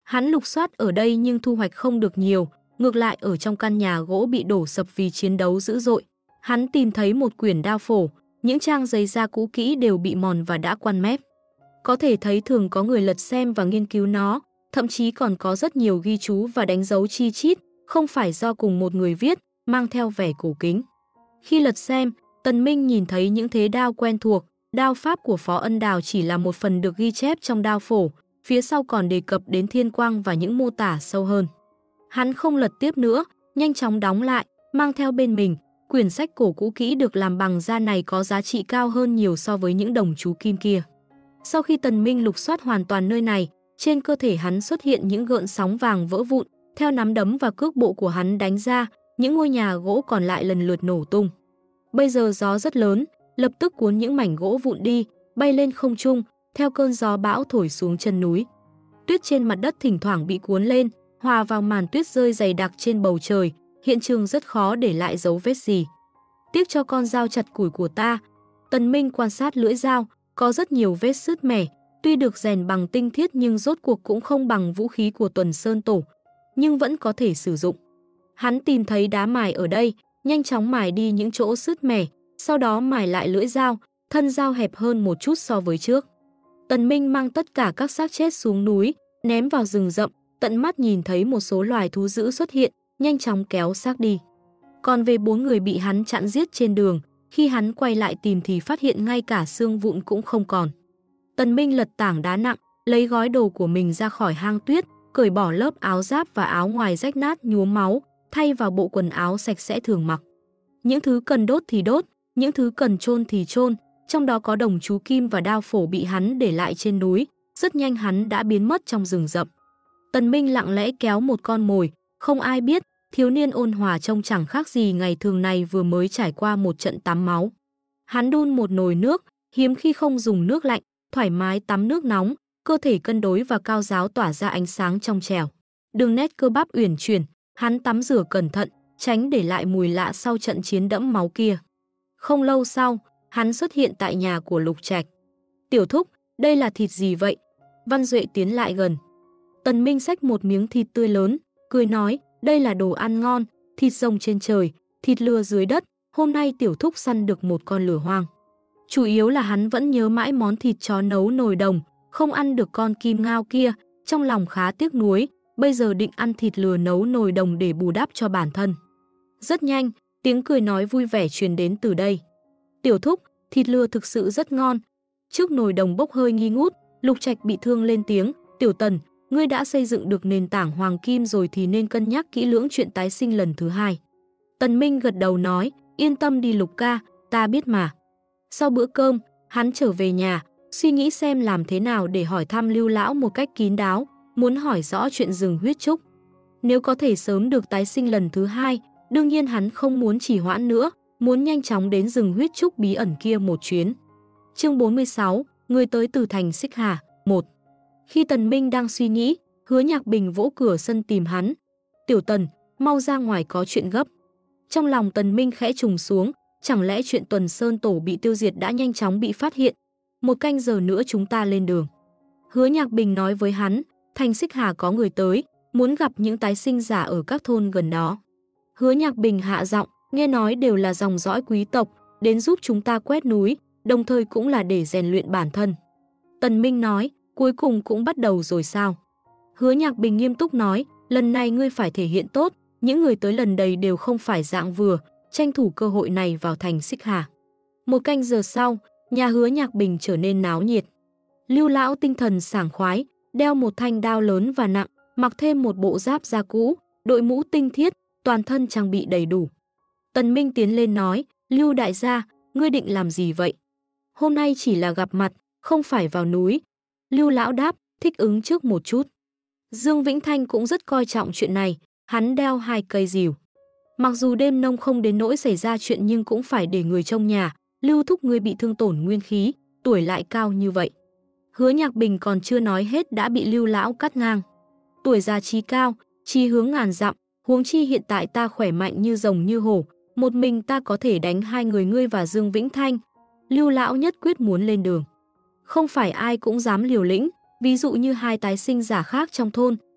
Hắn lục soát ở đây nhưng thu hoạch không được nhiều, ngược lại ở trong căn nhà gỗ bị đổ sập vì chiến đấu dữ dội. Hắn tìm thấy một quyển đao phổ, những trang giấy da cũ kỹ đều bị mòn và đã quăn mép. Có thể thấy thường có người lật xem và nghiên cứu nó, thậm chí còn có rất nhiều ghi chú và đánh dấu chi chít, không phải do cùng một người viết, mang theo vẻ cổ kính. Khi lật xem, Tần Minh nhìn thấy những thế đao quen thuộc, đao pháp của Phó Ân Đào chỉ là một phần được ghi chép trong đao phổ, phía sau còn đề cập đến thiên quang và những mô tả sâu hơn. Hắn không lật tiếp nữa, nhanh chóng đóng lại, mang theo bên mình. Quyển sách cổ cũ kỹ được làm bằng da này có giá trị cao hơn nhiều so với những đồng chú kim kia. Sau khi Tần Minh lục soát hoàn toàn nơi này, trên cơ thể hắn xuất hiện những gợn sóng vàng vỡ vụn, theo nắm đấm và cước bộ của hắn đánh ra, những ngôi nhà gỗ còn lại lần lượt nổ tung. Bây giờ gió rất lớn, lập tức cuốn những mảnh gỗ vụn đi, bay lên không trung, theo cơn gió bão thổi xuống chân núi. Tuyết trên mặt đất thỉnh thoảng bị cuốn lên, hòa vào màn tuyết rơi dày đặc trên bầu trời, hiện trường rất khó để lại dấu vết gì. Tiếc cho con dao chặt củi của ta. Tần Minh quan sát lưỡi dao, có rất nhiều vết sứt mẻ, tuy được rèn bằng tinh thiết nhưng rốt cuộc cũng không bằng vũ khí của Tuần Sơn Tổ, nhưng vẫn có thể sử dụng. Hắn tìm thấy đá mài ở đây, nhanh chóng mài đi những chỗ sứt mẻ, sau đó mài lại lưỡi dao, thân dao hẹp hơn một chút so với trước. Tần Minh mang tất cả các xác chết xuống núi, ném vào rừng rậm, tận mắt nhìn thấy một số loài thú dữ xuất hiện, nhanh chóng kéo xác đi. Còn về 4 người bị hắn chặn giết trên đường, khi hắn quay lại tìm thì phát hiện ngay cả xương vụn cũng không còn. Tần Minh lật tảng đá nặng, lấy gói đồ của mình ra khỏi hang tuyết, cởi bỏ lớp áo giáp và áo ngoài rách nát nhuốm máu, thay vào bộ quần áo sạch sẽ thường mặc. Những thứ cần đốt thì đốt, những thứ cần chôn thì chôn, trong đó có đồng chú kim và đao phổ bị hắn để lại trên núi, rất nhanh hắn đã biến mất trong rừng rậm. Tần Minh lặng lẽ kéo một con mồi, không ai biết, thiếu niên ôn hòa trông chẳng khác gì ngày thường này vừa mới trải qua một trận tắm máu. Hắn đun một nồi nước, hiếm khi không dùng nước lạnh, thoải mái tắm nước nóng, cơ thể cân đối và cao ráo tỏa ra ánh sáng trong trẻo. Đường nét cơ bắp uyển chuyển, hắn tắm rửa cẩn thận, tránh để lại mùi lạ sau trận chiến đẫm máu kia. Không lâu sau, hắn xuất hiện tại nhà của Lục Trạch. "Tiểu thúc, đây là thịt gì vậy?" Văn Duệ tiến lại gần. Tần Minh xách một miếng thịt tươi lớn, cười nói, "Đây là đồ ăn ngon, thịt rồng trên trời, thịt lừa dưới đất, hôm nay tiểu thúc săn được một con lừa hoang." Chủ yếu là hắn vẫn nhớ mãi món thịt chó nấu nồi đồng, không ăn được con kim ngao kia, trong lòng khá tiếc nuối, bây giờ định ăn thịt lừa nấu nồi đồng để bù đắp cho bản thân. Rất nhanh, tiếng cười nói vui vẻ truyền đến từ đây. "Tiểu thúc, thịt lừa thực sự rất ngon." Trước nồi đồng bốc hơi nghi ngút, Lục Trạch bị thương lên tiếng, "Tiểu Tần, ngươi đã xây dựng được nền tảng hoàng kim rồi thì nên cân nhắc kỹ lưỡng chuyện tái sinh lần thứ 2. Tần Minh gật đầu nói, "Yên tâm đi Lục ca, ta biết mà." Sau bữa cơm, hắn trở về nhà, suy nghĩ xem làm thế nào để hỏi thăm Lưu lão một cách kín đáo, muốn hỏi rõ chuyện rừng huyết trúc. Nếu có thể sớm được tái sinh lần thứ 2, đương nhiên hắn không muốn trì hoãn nữa, muốn nhanh chóng đến rừng huyết trúc bí ẩn kia một chuyến. Chương 46, người tới từ thành Xích Hà, 1. Khi Tần Minh đang suy nghĩ, Hứa Nhạc Bình vỗ cửa sân tìm hắn. "Tiểu Tần, mau ra ngoài có chuyện gấp." Trong lòng Tần Minh khẽ trùng xuống, chẳng lẽ chuyện Tuần Sơn Tổ bị tiêu diệt đã nhanh chóng bị phát hiện? 1 canh giờ nữa chúng ta lên đường. Hứa Nhạc Bình nói với hắn, thành Xích Hà có người tới, muốn gặp những tái sinh giả ở các thôn gần đó. Hứa Nhạc Bình hạ giọng, nghe nói đều là dòng dõi quý tộc, đến giúp chúng ta quét núi, đồng thời cũng là để rèn luyện bản thân. Tần Minh nói, cuối cùng cũng bắt đầu rồi sao? Hứa Nhạc Bình nghiêm túc nói, lần này ngươi phải thể hiện tốt, những người tới lần đây đều không phải dạng vừa, tranh thủ cơ hội này vào thành Xích Hà. 1 canh giờ sau, nhà Hứa Nhạc Bình trở nên náo nhiệt. Lưu lão tinh thần sảng khoái, đeo một thanh đao lớn và nặng, mặc thêm một bộ giáp da cũ, đội mũ tinh thiết, toàn thân trang bị đầy đủ. Tần Minh tiến lên nói, Lưu đại gia, ngươi định làm gì vậy? Hôm nay chỉ là gặp mặt, không phải vào núi. Lưu lão đáp, thích ứng trước một chút. Dương Vĩnh Thanh cũng rất coi trọng chuyện này, hắn đeo 2 cây rìu. Mặc dù đêm nông không đến nỗi xảy ra chuyện nhưng cũng phải để người trông nhà. Lưu thúc ngươi bị thương tổn nguyên khí, tuổi lại cao như vậy. Hứa Nhạc Bình còn chưa nói hết đã bị Lưu lão cắt ngang. Tuổi già trí cao, chí hướng ngàn dặm, huống chi hiện tại ta khỏe mạnh như rồng như hổ, một mình ta có thể đánh 2 người ngươi và Dương Vĩnh Thanh. Lưu lão nhất quyết muốn lên đường. Không phải ai cũng dám liều lĩnh, ví dụ như 2 tái sinh giả khác trong thôn,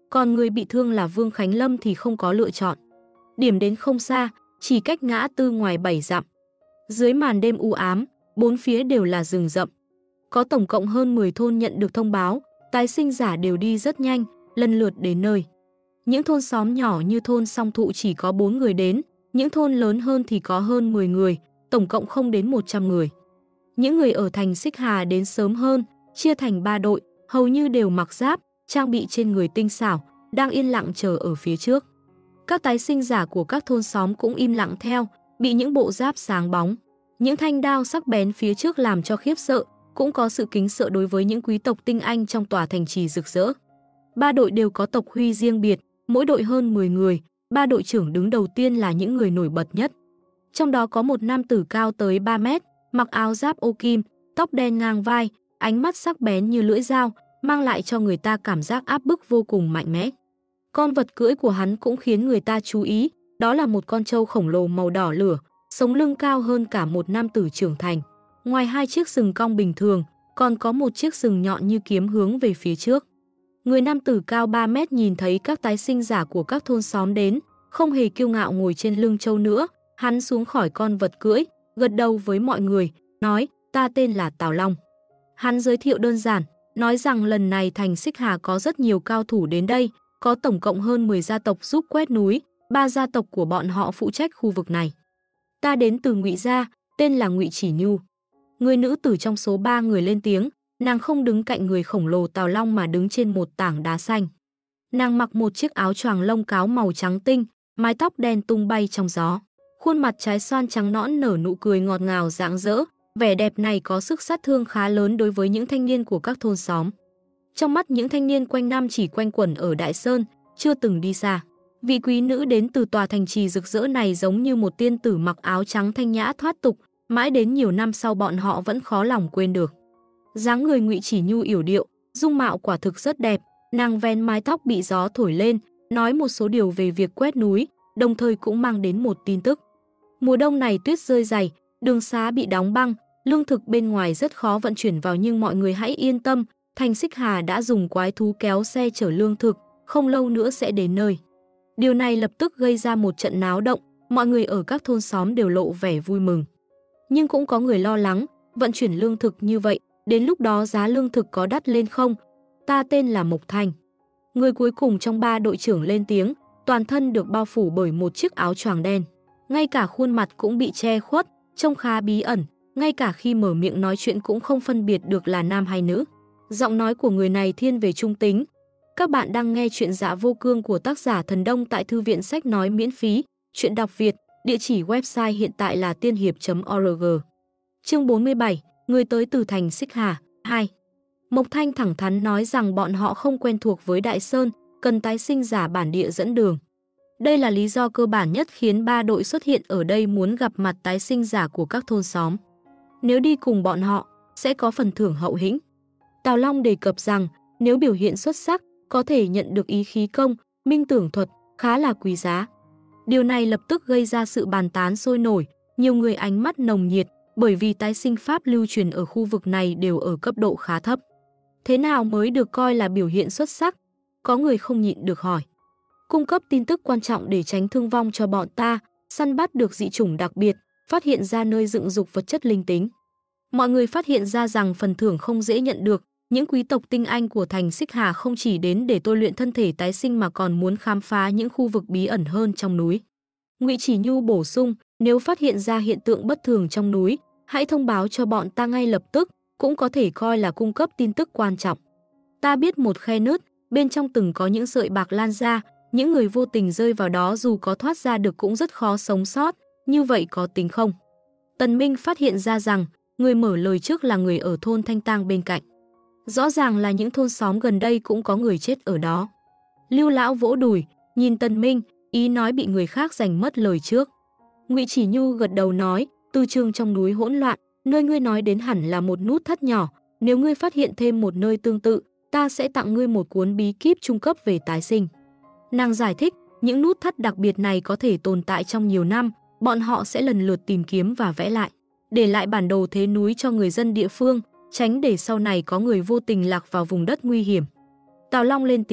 còn người bị thương là Vương Khánh Lâm thì không có lựa chọn. Điểm đến không xa, chỉ cách ngã tư ngoài 7 dặm. Dưới màn đêm u ám, bốn phía đều là rừng rậm. Có tổng cộng hơn 10 thôn nhận được thông báo, tái sinh giả đều đi rất nhanh, lần lượt đến nơi. Những thôn xóm nhỏ như thôn Song Thụ chỉ có 4 người đến, những thôn lớn hơn thì có hơn 10 người, tổng cộng không đến 100 người. Những người ở thành Xích Hà đến sớm hơn, chia thành 3 đội, hầu như đều mặc giáp, trang bị trên người tinh xảo, đang yên lặng chờ ở phía trước. Các tái sinh giả của các thôn xóm cũng im lặng theo, bị những bộ giáp sáng bóng. Những thanh đao sắc bén phía trước làm cho khiếp sợ, cũng có sự kính sợ đối với những quý tộc tinh anh trong tòa thành trì rực rỡ. 3 đội đều có tộc huy riêng biệt, mỗi đội hơn 10 người, 3 đội trưởng đứng đầu tiên là những người nổi bật nhất. Trong đó có một nam tử cao tới 3 mét, mặc áo giáp ô kim, tóc đen ngang vai, ánh mắt sắc bén như lưỡi dao, mang lại cho người ta cảm giác áp bức vô cùng mạnh mẽ. Con vật cưỡi của hắn cũng khiến người ta chú ý, đó là một con trâu khổng lồ màu đỏ lửa, sống lưng cao hơn cả một nam tử trưởng thành. Ngoài 2 chiếc sừng cong bình thường, còn có một chiếc sừng nhọn như kiếm hướng về phía trước. Người nam tử cao 3 mét nhìn thấy các tái sinh giả của các thôn xóm đến, không hề kiêu ngạo ngồi trên lưng trâu nữa, hắn xuống khỏi con vật cưỡi, gật đầu với mọi người, nói, ta tên là Tào Long. Hắn giới thiệu đơn giản, nói rằng lần này thành Xích Hà có rất nhiều cao thủ đến đây, có tổng cộng hơn 10 gia tộc giúp quét núi, 3 gia tộc của bọn họ phụ trách khu vực này. Ta đến từ Ngụy gia, tên là Ngụy Chỉ Nhu. Người nữ tử trong số 3 người lên tiếng, nàng không đứng cạnh người khổng lồ Tào Long mà đứng trên một tảng đá xanh. Nàng mặc một chiếc áo choàng lông cáo màu trắng tinh, mái tóc đen tung bay trong gió. Khuôn mặt trái xoan trắng nõn nở nụ cười ngọt ngào rạng rỡ, vẻ đẹp này có sức sát thương khá lớn đối với những thanh niên của các thôn xóm. Trong mắt những thanh niên quanh năm chỉ quanh quẩn ở Đại Sơn, chưa từng đi xa. Vị quý nữ đến từ tòa thành trì rực rỡ này giống như một tiên tử mặc áo trắng thanh nhã thoát tục, mãi đến nhiều năm sau bọn họ vẫn khó lòng quên được. Dáng người Ngụy Chỉ Nhu yểu điệu, dung mạo quả thực rất đẹp, nàng vén mái tóc bị gió thổi lên, nói một số điều về việc quét núi, đồng thời cũng mang đến một tin tức. Mùa đông này tuyết rơi dày, đường xá bị đóng băng, lương thực bên ngoài rất khó vận chuyển vào nhưng mọi người hãy yên tâm, thành Xích Hà đã dùng quái thú kéo xe chở lương thực, không lâu nữa sẽ đến nơi. Điều này lập tức gây ra một trận náo động, mọi người ở các thôn xóm đều lộ vẻ vui mừng. Nhưng cũng có người lo lắng, vận chuyển lương thực như vậy, đến lúc đó giá lương thực có đắt lên không? Ta tên là Mộc Thanh. Người cuối cùng trong 3 đội trưởng lên tiếng, toàn thân được bao phủ bởi một chiếc áo choàng đen. Ngay cả khuôn mặt cũng bị che khuất, trông khá bí ẩn, ngay cả khi mở miệng nói chuyện cũng không phân biệt được là nam hay nữ. Giọng nói của người này thiên về trung tính. Các bạn đang nghe chuyện Dạ Vô Cương của tác giả Thần Đông tại Thư viện Sách Nói miễn phí, chuyện đọc Việt, địa chỉ website hiện tại là tiên hiệp.org. Chương 47, người tới từ thành Xích Hà, 2. Mộc Thanh thẳng thắn nói rằng bọn họ không quen thuộc với Đại Sơn, cần tái sinh giả bản địa dẫn đường. Đây là lý do cơ bản nhất khiến 3 đội xuất hiện ở đây muốn gặp mặt tái sinh giả của các thôn xóm. Nếu đi cùng bọn họ, sẽ có phần thưởng hậu hĩnh. Tào Long đề cập rằng, nếu biểu hiện xuất sắc, có thể nhận được ý khí công, minh tưởng thuật, khá là quý giá. Điều này lập tức gây ra sự bàn tán sôi nổi, nhiều người ánh mắt nồng nhiệt, bởi vì tái sinh pháp lưu truyền ở khu vực này đều ở cấp độ khá thấp. Thế nào mới được coi là biểu hiện xuất sắc? Có người không nhịn được hỏi. Cung cấp tin tức quan trọng để tránh thương vong cho bọn ta, săn bắt được dị chủng đặc biệt, phát hiện ra nơi dựng dục vật chất linh tính. Mọi người phát hiện ra rằng phần thưởng không dễ nhận được, những quý tộc tinh anh của thành Xích Hà không chỉ đến để tôi luyện thân thể tái sinh mà còn muốn khám phá những khu vực bí ẩn hơn trong núi. Ngụy Chỉ Nhu bổ sung, nếu phát hiện ra hiện tượng bất thường trong núi, hãy thông báo cho bọn ta ngay lập tức, cũng có thể coi là cung cấp tin tức quan trọng. Ta biết một khe nứt, bên trong từng có những sợi bạc lan ra, những người vô tình rơi vào đó dù có thoát ra được cũng rất khó sống sót, như vậy có tính không? Tần Minh phát hiện ra rằng, người mở lời trước là người ở thôn Thanh Tang bên cạnh. Rõ ràng là những thôn xóm gần đây cũng có người chết ở đó. Lưu lão vỗ đùi, nhìn Tần Minh, ý nói bị người khác giành mất lời trước. Ngụy Chỉ Nhu gật đầu nói, tư trường trong núi hỗn loạn, nơi ngươi nói đến hẳn là một nút thắt nhỏ, nếu ngươi phát hiện thêm một nơi tương tự, ta sẽ tặng ngươi một cuốn bí kíp trung cấp về tái sinh. Nàng giải thích, những nút thắt đặc biệt này có thể tồn tại trong nhiều năm, bọn họ sẽ lần lượt tìm kiếm và vẽ lại, để lại bản đồ thế núi cho người dân địa phương, tránh để sau này có người vô tình lạc vào vùng đất nguy hiểm. Tào Long lên tiếng,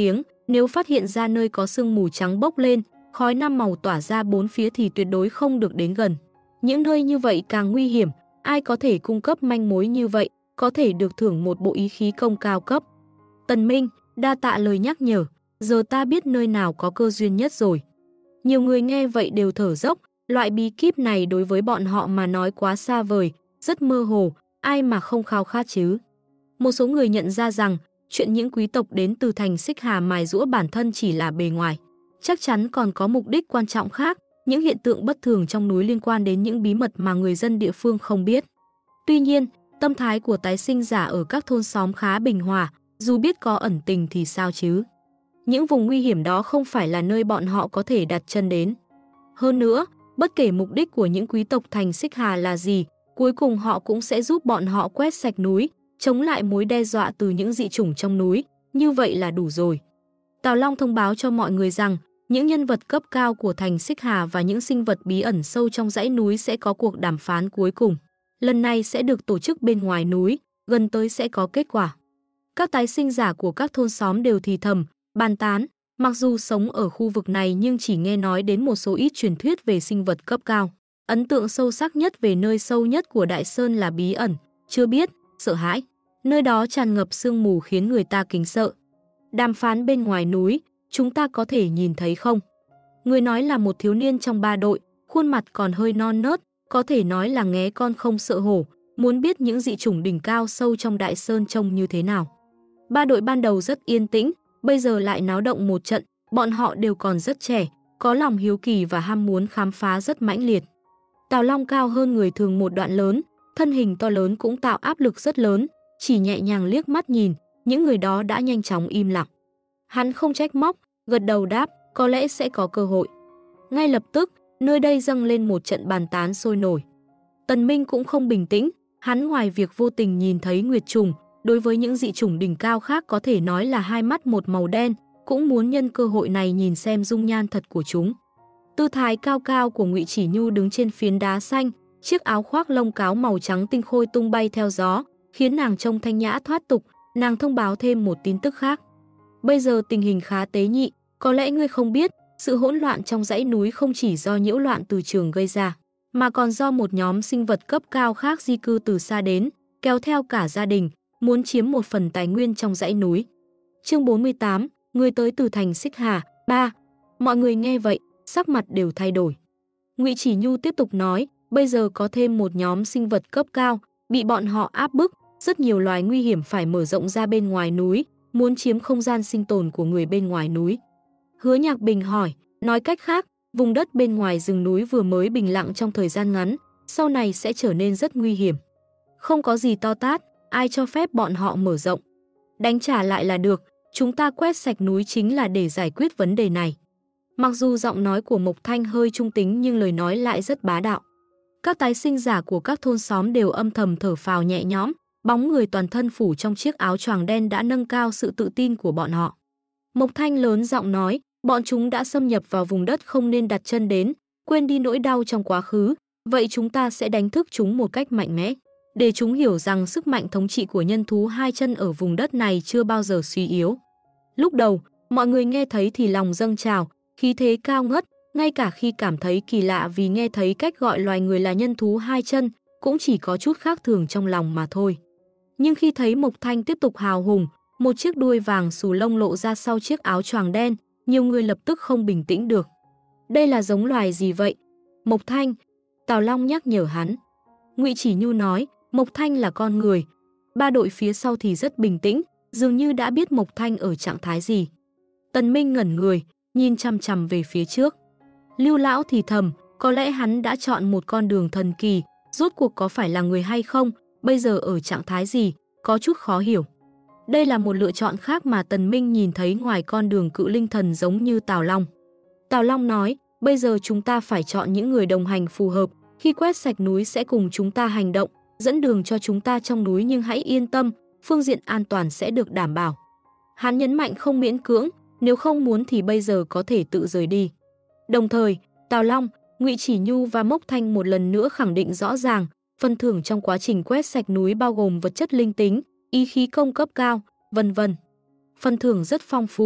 Nếu phát hiện ra nơi có sương mù trắng bốc lên, khói năm màu tỏa ra bốn phía thì tuyệt đối không được đến gần. Những nơi như vậy càng nguy hiểm, ai có thể cung cấp manh mối như vậy, có thể được thưởng một bộ ý khí công cao cấp. Tần Minh, đa tạ lời nhắc nhở, giờ ta biết nơi nào có cơ duyên nhất rồi. Nhiều người nghe vậy đều thở dốc, loại bí kíp này đối với bọn họ mà nói quá xa vời, rất mơ hồ, ai mà không khao khát chứ. Một số người nhận ra rằng, chuyện những quý tộc đến từ thành Xích Hà mài giũa bản thân chỉ là bề ngoài. Chắc chắn còn có mục đích quan trọng khác, những hiện tượng bất thường trong núi liên quan đến những bí mật mà người dân địa phương không biết. Tuy nhiên, tâm thái của tái sinh giả ở các thôn xóm khá bình hòa, dù biết có ẩn tình thì sao chứ. Những vùng nguy hiểm đó không phải là nơi bọn họ có thể đặt chân đến. Hơn nữa, bất kể mục đích của những quý tộc thành Xích Hà là gì, cuối cùng họ cũng sẽ giúp bọn họ quét sạch núi, chống lại mối đe dọa từ những dị chủng trong núi, như vậy là đủ rồi. Tào Long thông báo cho mọi người rằng, những nhân vật cấp cao của thành Xích Hà và những sinh vật bí ẩn sâu trong dãy núi sẽ có cuộc đàm phán cuối cùng. Lần này sẽ được tổ chức bên ngoài núi, gần tới sẽ có kết quả. Các tái sinh giả của các thôn xóm đều thì thầm, bàn tán, mặc dù sống ở khu vực này nhưng chỉ nghe nói đến một số ít truyền thuyết về sinh vật cấp cao. Ấn tượng sâu sắc nhất về nơi sâu nhất của Đại Sơn là bí ẩn, chưa biết, sợ hãi. Nơi đó tràn ngập sương mù khiến người ta kính sợ. Đàm phán bên ngoài núi, chúng ta có thể nhìn thấy không? Người nói là một thiếu niên trong ba đội, khuôn mặt còn hơi non nớt, có thể nói là nghé con không sợ hổ, muốn biết những dị chủng đỉnh cao sâu trong Đại Sơn trông như thế nào. Ba đội ban đầu rất yên tĩnh, bây giờ lại náo động một trận, bọn họ đều còn rất trẻ, có lòng hiếu kỳ và ham muốn khám phá rất mãnh liệt. Tào Long cao hơn người thường một đoạn lớn, thân hình to lớn cũng tạo áp lực rất lớn, chỉ nhẹ nhàng liếc mắt nhìn, những người đó đã nhanh chóng im lặng. Hắn không trách móc, gật đầu đáp, có lẽ sẽ có cơ hội. Ngay lập tức, nơi đây dâng lên một trận bàn tán sôi nổi. Tần Minh cũng không bình tĩnh, hắn ngoài việc vô tình nhìn thấy nguyệt trùng, đối với những dị chủng đỉnh cao khác có thể nói là hai mắt một màu đen, cũng muốn nhân cơ hội này nhìn xem dung nhan thật của chúng. Tư thái cao cao của Ngụy Chỉ Nhu đứng trên phiến đá xanh, chiếc áo khoác lông cáo màu trắng tinh khôi tung bay theo gió, khiến nàng trông thanh nhã thoát tục. Nàng thông báo thêm một tin tức khác. Bây giờ tình hình khá tế nhị, có lẽ ngươi không biết, sự hỗn loạn trong dãy núi không chỉ do nhiễu loạn từ trường gây ra, mà còn do một nhóm sinh vật cấp cao khác di cư từ xa đến, kéo theo cả gia đình, muốn chiếm một phần tài nguyên trong dãy núi. Chương 48, người tới từ thành Xích Hà, 3. Mọi người nghe vậy, sắc mặt đều thay đổi. Ngụy Chỉ Nhu tiếp tục nói, bây giờ có thêm một nhóm sinh vật cấp cao, bị bọn họ áp bức, rất nhiều loài nguy hiểm phải mở rộng ra bên ngoài núi, muốn chiếm không gian sinh tồn của người bên ngoài núi. Hứa Nhạc Bình hỏi, nói cách khác, vùng đất bên ngoài rừng núi vừa mới bình lặng trong thời gian ngắn, sau này sẽ trở nên rất nguy hiểm. Không có gì to tát, ai cho phép bọn họ mở rộng. Đánh trả lại là được, chúng ta quét sạch núi chính là để giải quyết vấn đề này. Mặc dù giọng nói của Mộc Thanh hơi trung tính nhưng lời nói lại rất bá đạo. Các tái sinh giả của các thôn xóm đều âm thầm thở phào nhẹ nhõm, bóng người toàn thân phủ trong chiếc áo choàng đen đã nâng cao sự tự tin của bọn họ. Mộc Thanh lớn giọng nói, bọn chúng đã xâm nhập vào vùng đất không nên đặt chân đến, quên đi nỗi đau trong quá khứ, vậy chúng ta sẽ đánh thức chúng một cách mạnh mẽ, để chúng hiểu rằng sức mạnh thống trị của nhân thú hai chân ở vùng đất này chưa bao giờ suy yếu. Lúc đầu, mọi người nghe thấy thì lòng dâng trào, khí thế cao ngất, ngay cả khi cảm thấy kỳ lạ vì nghe thấy cách gọi loài người là nhân thú hai chân, cũng chỉ có chút khác thường trong lòng mà thôi. Nhưng khi thấy Mộc Thanh tiếp tục hào hùng, một chiếc đuôi vàng xù lông lộ ra sau chiếc áo choàng đen, nhiều người lập tức không bình tĩnh được. Đây là giống loài gì vậy? Mộc Thanh, Tào Long nhắc nhở hắn. Ngụy Chỉ Nhu nói, Mộc Thanh là con người. Ba đội phía sau thì rất bình tĩnh, dường như đã biết Mộc Thanh ở trạng thái gì. Tần Minh ngẩn người, nhìn chằm chằm về phía trước. Lưu Lão thì thầm, có lẽ hắn đã chọn một con đường thần kỳ, rốt cuộc có phải là người hay không, bây giờ ở trạng thái gì, có chút khó hiểu. Đây là một lựa chọn khác mà Tần Minh nhìn thấy ngoài con đường cự linh thần giống như Tào Long. Tào Long nói, bây giờ chúng ta phải chọn những người đồng hành phù hợp, khi quét sạch núi sẽ cùng chúng ta hành động, dẫn đường cho chúng ta trong núi nhưng hãy yên tâm, phương diện an toàn sẽ được đảm bảo. Hắn nhấn mạnh không miễn cưỡng, nếu không muốn thì bây giờ có thể tự rời đi. Đồng thời, Tào Long, Ngụy Chỉ Nhu và Mộc Thanh một lần nữa khẳng định rõ ràng, phần thưởng trong quá trình quét sạch núi bao gồm vật chất linh tính, ý khí công cấp cao, vân vân. Phần thưởng rất phong phú,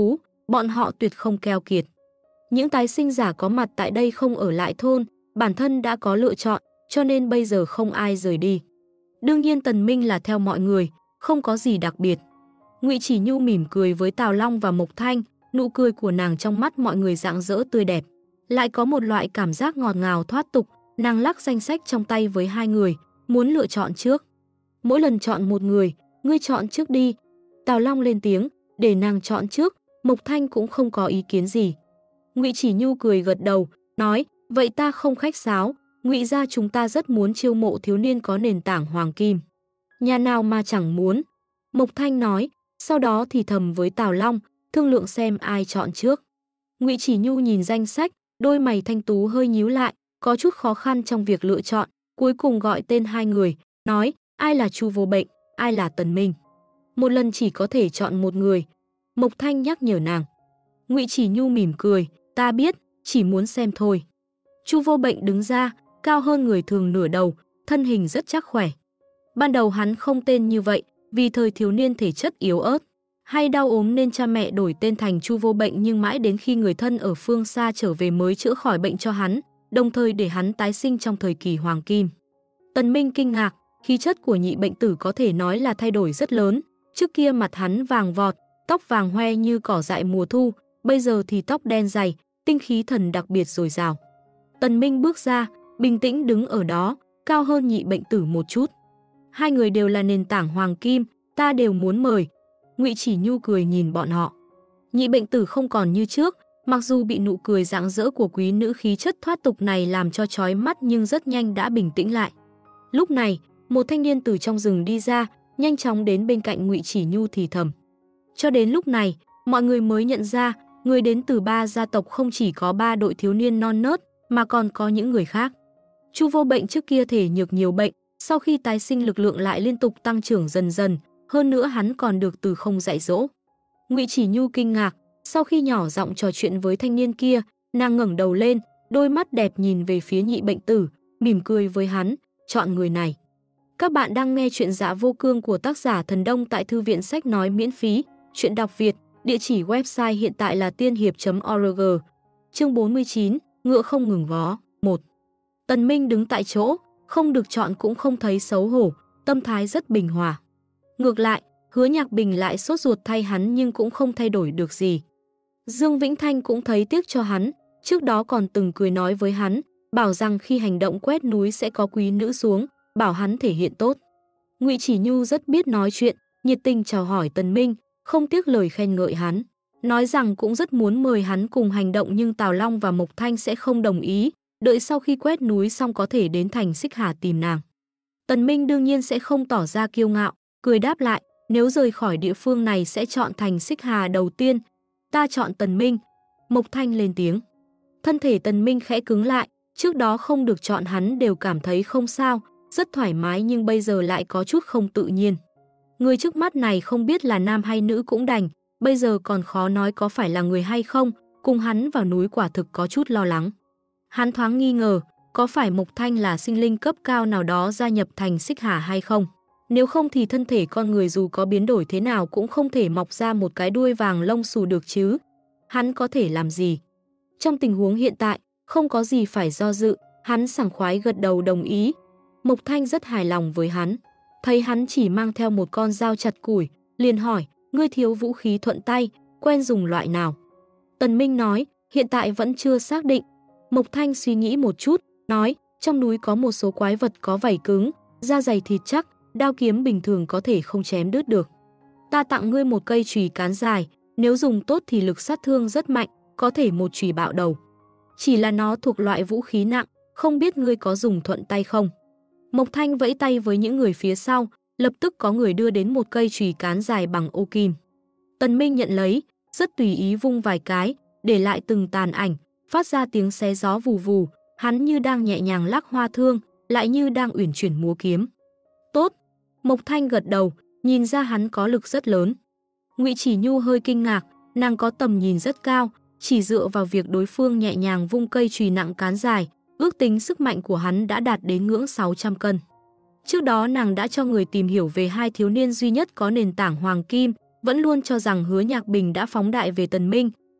bọn họ tuyệt không keo kiệt. Những tái sinh giả có mặt tại đây không ở lại thôn, bản thân đã có lựa chọn, cho nên bây giờ không ai rời đi. Đương nhiên Tần Minh là theo mọi người, không có gì đặc biệt. Ngụy Chỉ Nhu mỉm cười với Tào Long và Mộc Thanh, nụ cười của nàng trong mắt mọi người rạng rỡ tươi đẹp. Lại có một loại cảm giác ngọt ngào thoát tục, nàng lắc danh sách trong tay với hai người, muốn lựa chọn trước. Mỗi lần chọn một người, ngươi chọn trước đi. Tào Long lên tiếng, để nàng chọn trước, Mộc Thanh cũng không có ý kiến gì. Ngụy Chỉ Nhu cười gật đầu, nói, vậy ta không khách sáo, Ngụy gia chúng ta rất muốn chiêu mộ thiếu niên có nền tảng hoàng kim. Nhà nào mà chẳng muốn. Mộc Thanh nói, sau đó thì thầm với Tào Long, thương lượng xem ai chọn trước. Ngụy Chỉ Nhu nhìn danh sách, đôi mày thanh tú hơi nhíu lại, có chút khó khăn trong việc lựa chọn, cuối cùng gọi tên hai người, nói, ai là Chu Vô Bệnh, ai là Tần Minh. Một lần chỉ có thể chọn một người. Mộc Thanh nhắc nhở nàng. Ngụy Chỉ Nhu mỉm cười, ta biết, chỉ muốn xem thôi. Chu Vô Bệnh đứng ra, cao hơn người thường nửa đầu, thân hình rất chắc khỏe. Ban đầu hắn không tên như vậy, vì thời thiếu niên thể chất yếu ớt, hay đau ốm nên cha mẹ đổi tên thành Chu Vô Bệnh, nhưng mãi đến khi người thân ở phương xa trở về mới chữa khỏi bệnh cho hắn, đồng thời để hắn tái sinh trong thời kỳ hoàng kim. Tần Minh kinh ngạc, khí chất của Nhị Bệnh Tử có thể nói là thay đổi rất lớn, trước kia mặt hắn vàng vọt, tóc vàng hoe như cỏ dại mùa thu, bây giờ thì tóc đen dày, tinh khí thần đặc biệt dồi dào. Tần Minh bước ra, bình tĩnh đứng ở đó, cao hơn Nhị Bệnh Tử một chút. Hai người đều là nền tảng hoàng kim, ta đều muốn mời. Ngụy Chỉ Nhu cười nhìn bọn họ. Nhị Bệnh Tử không còn như trước, mặc dù bị nụ cười rạng rỡ của quý nữ khí chất thoát tục này làm cho chói mắt nhưng rất nhanh đã bình tĩnh lại. Lúc này, một thanh niên từ trong rừng đi ra, nhanh chóng đến bên cạnh Ngụy Chỉ Nhu thì thầm. Cho đến lúc này, mọi người mới nhận ra, người đến từ 3 gia tộc không chỉ có 3 đội thiếu niên non nớt, mà còn có những người khác. Chu Vô Bệnh trước kia thể nhược nhiều bệnh, sau khi tái sinh lực lượng lại liên tục tăng trưởng dần dần, hơn nữa hắn còn được từ không dạy dỗ. Ngụy Chỉ Nhu kinh ngạc, sau khi nhỏ giọng trò chuyện với thanh niên kia, nàng ngẩng đầu lên, đôi mắt đẹp nhìn về phía Nhị Bệnh Tử, mỉm cười với hắn, chọn người này. Các bạn đang nghe chuyện Dạ Vô Cương của tác giả Thần Đông tại thư viện sách nói miễn phí, chuyện đọc Việt, địa chỉ website hiện tại là tiên hiệp.org. Chương 49, ngựa không ngừng vó, 1. Tần Minh đứng tại chỗ, không được chọn cũng không thấy xấu hổ, tâm thái rất bình hòa. Ngược lại, Hứa Nhạc Bình lại sốt ruột thay hắn nhưng cũng không thay đổi được gì. Dương Vĩnh Thanh cũng thấy tiếc cho hắn, trước đó còn từng cười nói với hắn, bảo rằng khi hành động quét núi sẽ có quý nữ xuống, bảo hắn thể hiện tốt. Ngụy Chỉ Nhu rất biết nói chuyện, nhiệt tình chào hỏi Tần Minh, không tiếc lời khen ngợi hắn, nói rằng cũng rất muốn mời hắn cùng hành động nhưng Tào Long và Mộc Thanh sẽ không đồng ý, đợi sau khi quét núi xong có thể đến thành Xích Hà tìm nàng. Tần Minh đương nhiên sẽ không tỏ ra kiêu ngạo, cười đáp lại, nếu rời khỏi địa phương này sẽ chọn thành Xích Hà đầu tiên, ta chọn Tần Minh. Mộc Thanh lên tiếng. Thân thể Tần Minh khẽ cứng lại, trước đó không được chọn hắn đều cảm thấy không sao, rất thoải mái nhưng bây giờ lại có chút không tự nhiên. Người trước mắt này không biết là nam hay nữ cũng đành, bây giờ còn khó nói có phải là người hay không, cùng hắn vào núi quả thực có chút lo lắng. Hắn thoáng nghi ngờ, có phải Mộc Thanh là sinh linh cấp cao nào đó gia nhập thành Xích Hà hay không? Nếu không thì thân thể con người dù có biến đổi thế nào cũng không thể mọc ra một cái đuôi vàng lông xù được chứ. Hắn có thể làm gì? Trong tình huống hiện tại, không có gì phải do dự, hắn sảng khoái gật đầu đồng ý. Mộc Thanh rất hài lòng với hắn. Thấy hắn chỉ mang theo một con dao chặt củi, liền hỏi, ngươi thiếu vũ khí thuận tay, quen dùng loại nào? Tần Minh nói, hiện tại vẫn chưa xác định. Mộc Thanh suy nghĩ một chút, nói, trong núi có một số quái vật có vảy cứng, da dày thịt chắc, đao kiếm bình thường có thể không chém đứt được. Ta tặng ngươi một cây chùy cán dài, nếu dùng tốt thì lực sát thương rất mạnh, có thể một chùy bạo đầu. Chỉ là nó thuộc loại vũ khí nặng, không biết ngươi có dùng thuận tay không? Mộc Thanh vẫy tay với những người phía sau, lập tức có người đưa đến một cây chùy cán dài bằng ô kim. Tần Minh nhận lấy, rất tùy ý vung vài cái, để lại từng tàn ảnh, phát ra tiếng xé gió vù vù, hắn như đang nhẹ nhàng lắc hoa thương, lại như đang uyển chuyển múa kiếm. Tốt, Mộc Thanh gật đầu, nhìn ra hắn có lực rất lớn. Ngụy Chỉ Nhu hơi kinh ngạc, nàng có tầm nhìn rất cao, chỉ dựa vào việc đối phương nhẹ nhàng vung cây chùy nặng cán dài, ước tính sức mạnh của hắn đã đạt đến ngưỡng 600 cân. Trước đó nàng đã cho người tìm hiểu về hai thiếu niên duy nhất có nền tảng hoàng kim, vẫn luôn cho rằng Hứa Nhạc Bình đã phóng đại về Tần Minh,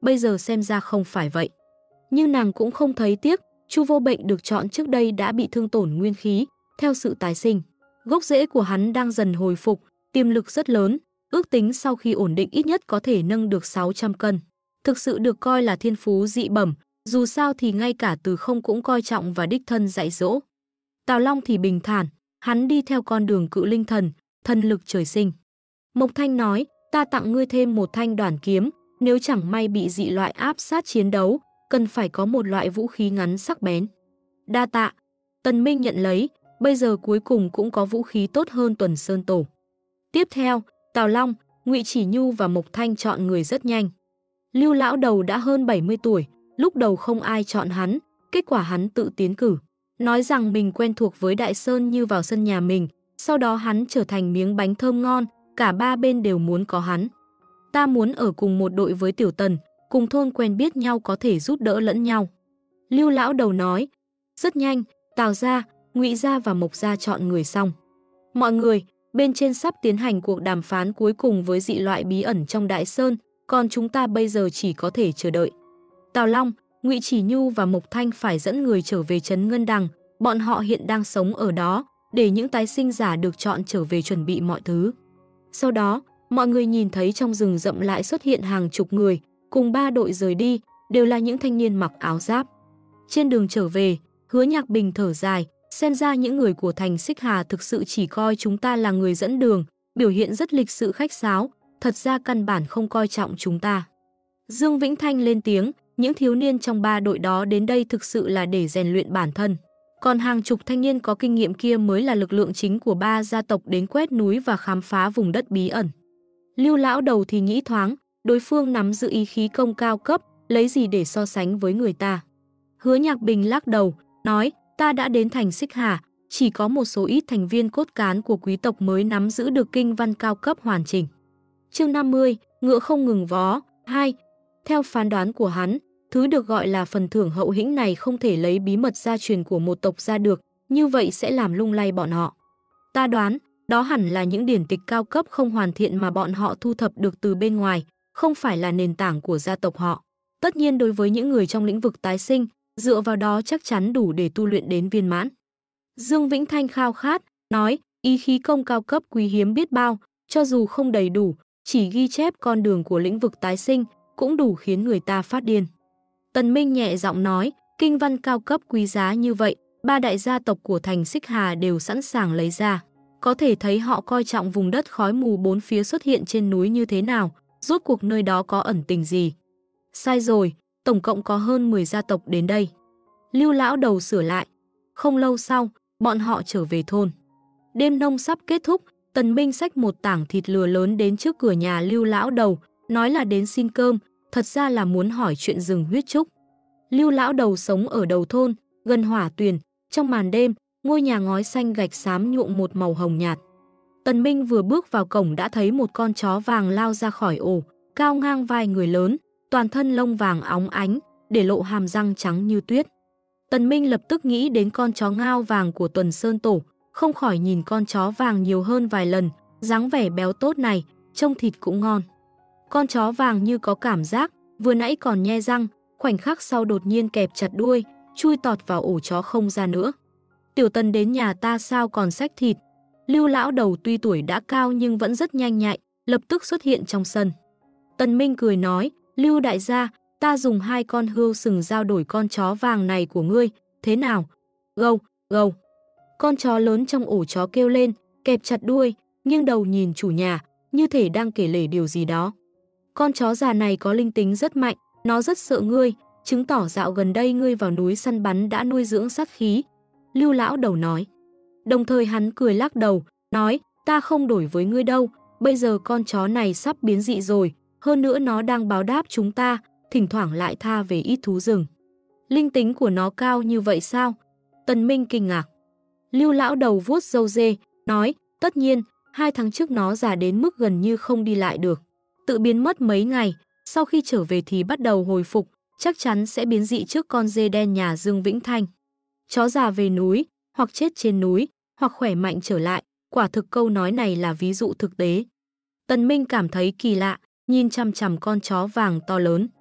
bây giờ xem ra không phải vậy. Nhưng nàng cũng không thấy tiếc, Chu Vô Bệnh được chọn trước đây đã bị thương tổn nguyên khí, theo sự tái sinh. Gốc rễ của hắn đang dần hồi phục, tiềm lực rất lớn, ước tính sau khi ổn định ít nhất có thể nâng được 600 cân. Thực sự được coi là thiên phú dị bẩm, dù sao thì ngay cả Từ Không cũng coi trọng và đích thân dạy dỗ. Tào Long thì bình thản, hắn đi theo con đường cự linh thần, thần lực trời sinh. Mộc Thanh nói, ta tặng ngươi thêm một thanh đoản kiếm, nếu chẳng may bị dị loại áp sát chiến đấu, cần phải có một loại vũ khí ngắn sắc bén. Đa tạ. Tần Minh nhận lấy, bây giờ cuối cùng cũng có vũ khí tốt hơn Tuần Sơn Tổ. Tiếp theo, Tào Long, Ngụy Chỉ Nhu và Mộc Thanh chọn người rất nhanh. Lưu lão đầu đã hơn 70 tuổi, lúc đầu không ai chọn hắn, kết quả hắn tự tiến cử. Nói rằng mình quen thuộc với Đại Sơn như vào sân nhà mình, sau đó hắn trở thành miếng bánh thơm ngon, cả ba bên đều muốn có hắn. Ta muốn ở cùng một đội với Tiểu Tần, cùng thôn quen biết nhau có thể giúp đỡ lẫn nhau. Lưu lão đầu nói, rất nhanh, Tào gia, Ngụy gia và Mộc gia chọn người xong. Mọi người, bên trên sắp tiến hành cuộc đàm phán cuối cùng với dị loại bí ẩn trong Đại Sơn, còn chúng ta bây giờ chỉ có thể chờ đợi. Tào Long, Ngụy Chỉ Nhu và Mộc Thanh phải dẫn người trở về trấn Ngân Đằng, bọn họ hiện đang sống ở đó, để những tái sinh giả được chọn trở về chuẩn bị mọi thứ. Sau đó, mọi người nhìn thấy trong rừng rậm lại xuất hiện hàng chục người, cùng ba đội rời đi, đều là những thanh niên mặc áo giáp. Trên đường trở về, Hứa Nhạc Bình thở dài, xem ra những người của thành Xích Hà thực sự chỉ coi chúng ta là người dẫn đường, biểu hiện rất lịch sự khách sáo, thật ra căn bản không coi trọng chúng ta. Dương Vĩnh Thanh lên tiếng, những thiếu niên trong ba đội đó đến đây thực sự là để rèn luyện bản thân. Còn hàng chục thanh niên có kinh nghiệm kia mới là lực lượng chính của ba gia tộc đến quét núi và khám phá vùng đất bí ẩn. Lưu lão đầu thì nghĩ thoáng, đối phương nắm giữ ý khí công cao cấp, lấy gì để so sánh với người ta. Hứa Nhạc Bình lắc đầu, nói, ta đã đến thành Xích Hà, chỉ có một số ít thành viên cốt cán của quý tộc mới nắm giữ được kinh văn cao cấp hoàn chỉnh. Chương 50, ngựa không ngừng vó, 2. Theo phán đoán của hắn, thứ được gọi là phần thưởng hậu hĩnh này không thể lấy bí mật gia truyền của một tộc ra được, như vậy sẽ làm lung lay bọn họ. Ta đoán, đó hẳn là những điển tịch cao cấp không hoàn thiện mà bọn họ thu thập được từ bên ngoài, không phải là nền tảng của gia tộc họ. Tất nhiên đối với những người trong lĩnh vực tái sinh, dựa vào đó chắc chắn đủ để tu luyện đến viên mãn. Dương Vĩnh Thanh khao khát, nói, ý khí công cao cấp quý hiếm biết bao, cho dù không đầy đủ, chỉ ghi chép con đường của lĩnh vực tái sinh, cũng đủ khiến người ta phát điên. Tần Minh nhẹ giọng nói, kinh văn cao cấp quý giá như vậy, ba đại gia tộc của thành Xích Hà đều sẵn sàng lấy ra. Có thể thấy họ coi trọng vùng đất khói mù bốn phía xuất hiện trên núi như thế nào, rốt cuộc nơi đó có ẩn tình gì. Sai rồi, tổng cộng có hơn 10 gia tộc đến đây. Lưu lão đầu sửa lại. Không lâu sau, bọn họ trở về thôn. Đêm nông sắp kết thúc, Tần Minh xách một tảng thịt lừa lớn đến trước cửa nhà Lưu lão đầu, nói là đến xin cơm, thật ra là muốn hỏi chuyện rừng huyết trúc. Lưu lão đầu sống ở đầu thôn, gần hỏa tuyền, trong màn đêm, ngôi nhà ngói xanh gạch xám nhuộm một màu hồng nhạt. Tần Minh vừa bước vào cổng đã thấy một con chó vàng lao ra khỏi ổ, cao ngang vai người lớn, toàn thân lông vàng óng ánh, để lộ hàm răng trắng như tuyết. Tần Minh lập tức nghĩ đến con chó ngao vàng của Tuần Sơn Tổ, không khỏi nhìn con chó vàng nhiều hơn vài lần, dáng vẻ béo tốt này, trông thịt cũng ngon. Con chó vàng như có cảm giác, vừa nãy còn nhe răng, khoảnh khắc sau đột nhiên kẹp chặt đuôi, chui tọt vào ổ chó không ra nữa. Tiểu Tần đến nhà ta sao còn xách thịt? Lưu lão đầu tuy tuổi đã cao nhưng vẫn rất nhanh nhạy, lập tức xuất hiện trong sân. Tần Minh cười nói, Lưu đại gia, ta dùng 2 con hươu sừng giao đổi con chó vàng này của ngươi, thế nào? Gâu, gâu. Con chó lớn trong ổ chó kêu lên, kẹp chặt đuôi, nghiêng đầu nhìn chủ nhà, như thể đang kể lể điều gì đó. Con chó già này có linh tính rất mạnh, nó rất sợ ngươi, chứng tỏ dạo gần đây ngươi vào núi săn bắn đã nuôi dưỡng sát khí. Lưu lão đầu nói. Đồng thời hắn cười lắc đầu, nói, ta không đổi với ngươi đâu, bây giờ con chó này sắp biến dị rồi, hơn nữa nó đang báo đáp chúng ta, thỉnh thoảng lại tha về ít thú rừng. Linh tính của nó cao như vậy sao? Tần Minh kinh ngạc. Lưu lão đầu vuốt râu dê, nói, tất nhiên, 2 tháng trước nó già đến mức gần như không đi lại được. Tự biến mất mấy ngày, sau khi trở về thì bắt đầu hồi phục, chắc chắn sẽ biến dị trước con dê đen nhà Dương Vĩnh Thanh. Chó già về núi, hoặc chết trên núi, hoặc khỏe mạnh trở lại, quả thực câu nói này là ví dụ thực tế. Tần Minh cảm thấy kỳ lạ, nhìn chằm chằm con chó vàng to lớn.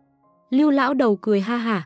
Lưu lão đầu cười ha hả,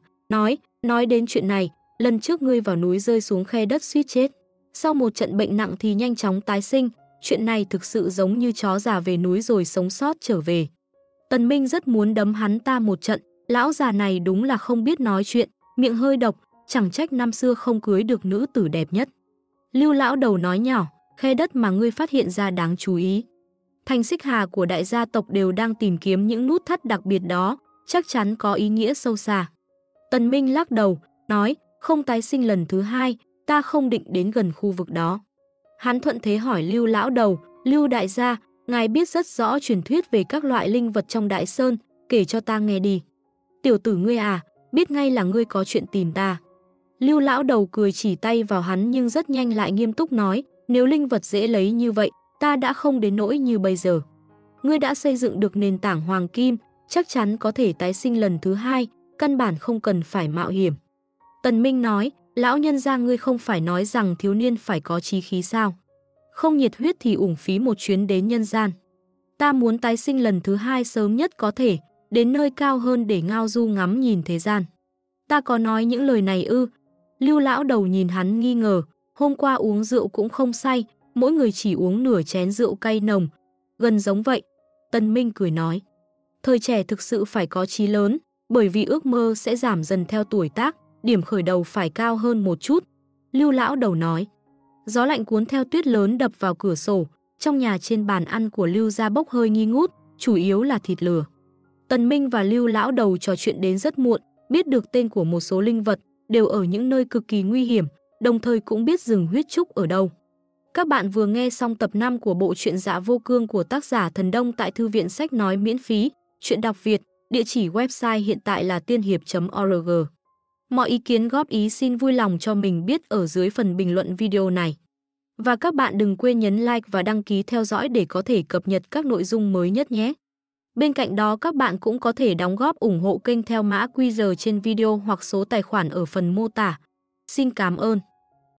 nói đến chuyện này, lần trước ngươi vào núi rơi xuống khe đất suýt chết. Sau một trận bệnh nặng thì nhanh chóng tái sinh, chuyện này thực sự giống như chó già về núi rồi sống sót trở về. Tần Minh rất muốn đấm hắn ta một trận, lão già này đúng là không biết nói chuyện, miệng hơi độc, chẳng trách năm xưa không cưới được nữ tử đẹp nhất. Lưu lão đầu nói nhỏ, khe đất mà ngươi phát hiện ra đáng chú ý. Thành Xích Hà của đại gia tộc đều đang tìm kiếm những nút thắt đặc biệt đó, chắc chắn có ý nghĩa sâu xa. Tần Minh lắc đầu, nói, không tái sinh lần thứ hai, ta không định đến gần khu vực đó. Hắn thuận thế hỏi Lưu lão đầu, Lưu đại gia, ngài biết rất rõ truyền thuyết về các loại linh vật trong Đại Sơn, kể cho ta nghe đi. Tiểu tử ngươi à, biết ngay là ngươi có chuyện tìm ta. Lưu lão đầu cười chỉ tay vào hắn nhưng rất nhanh lại nghiêm túc nói, nếu linh vật dễ lấy như vậy, ta đã không đến nỗi như bây giờ. Ngươi đã xây dựng được nền tảng hoàng kim, chắc chắn có thể tái sinh lần thứ hai, căn bản không cần phải mạo hiểm. Tần Minh nói, lão nhân gia ngươi không phải nói rằng thiếu niên phải có chí khí sao? Không nhiệt huyết thì uổng phí một chuyến đến nhân gian. Ta muốn tái sinh lần thứ hai sớm nhất có thể, đến nơi cao hơn để ngao du ngắm nhìn thế gian. Ta có nói những lời này ư? Lưu lão đầu nhìn hắn nghi ngờ, hôm qua uống rượu cũng không say, mỗi người chỉ uống nửa chén rượu cay nồng, gần giống vậy. Tần Minh cười nói, thời trẻ thực sự phải có chí lớn, bởi vì ước mơ sẽ giảm dần theo tuổi tác, điểm khởi đầu phải cao hơn một chút. Lưu lão đầu nói, gió lạnh cuốn theo tuyết lớn đập vào cửa sổ, trong nhà trên bàn ăn của Lưu gia bốc hơi nghi ngút, chủ yếu là thịt lừa. Tần Minh và Lưu lão đầu trò chuyện đến rất muộn, biết được tên của một số linh vật, đều ở những nơi cực kỳ nguy hiểm, đồng thời cũng biết rừng huyết trúc ở đâu. Các bạn vừa nghe xong tập 5 của bộ truyện Dạ Vô Cương của tác giả Thần Đông tại Thư viện Sách Nói miễn phí, truyện đọc Việt, địa chỉ website hiện tại là tiên hiệp.org. Mọi ý kiến góp ý xin vui lòng cho mình biết ở dưới phần bình luận video này. Và các bạn đừng quên nhấn like và đăng ký theo dõi để có thể cập nhật các nội dung mới nhất nhé. Bên cạnh đó các bạn cũng có thể đóng góp ủng hộ kênh theo mã QR trên video hoặc số tài khoản ở phần mô tả. Xin cảm ơn.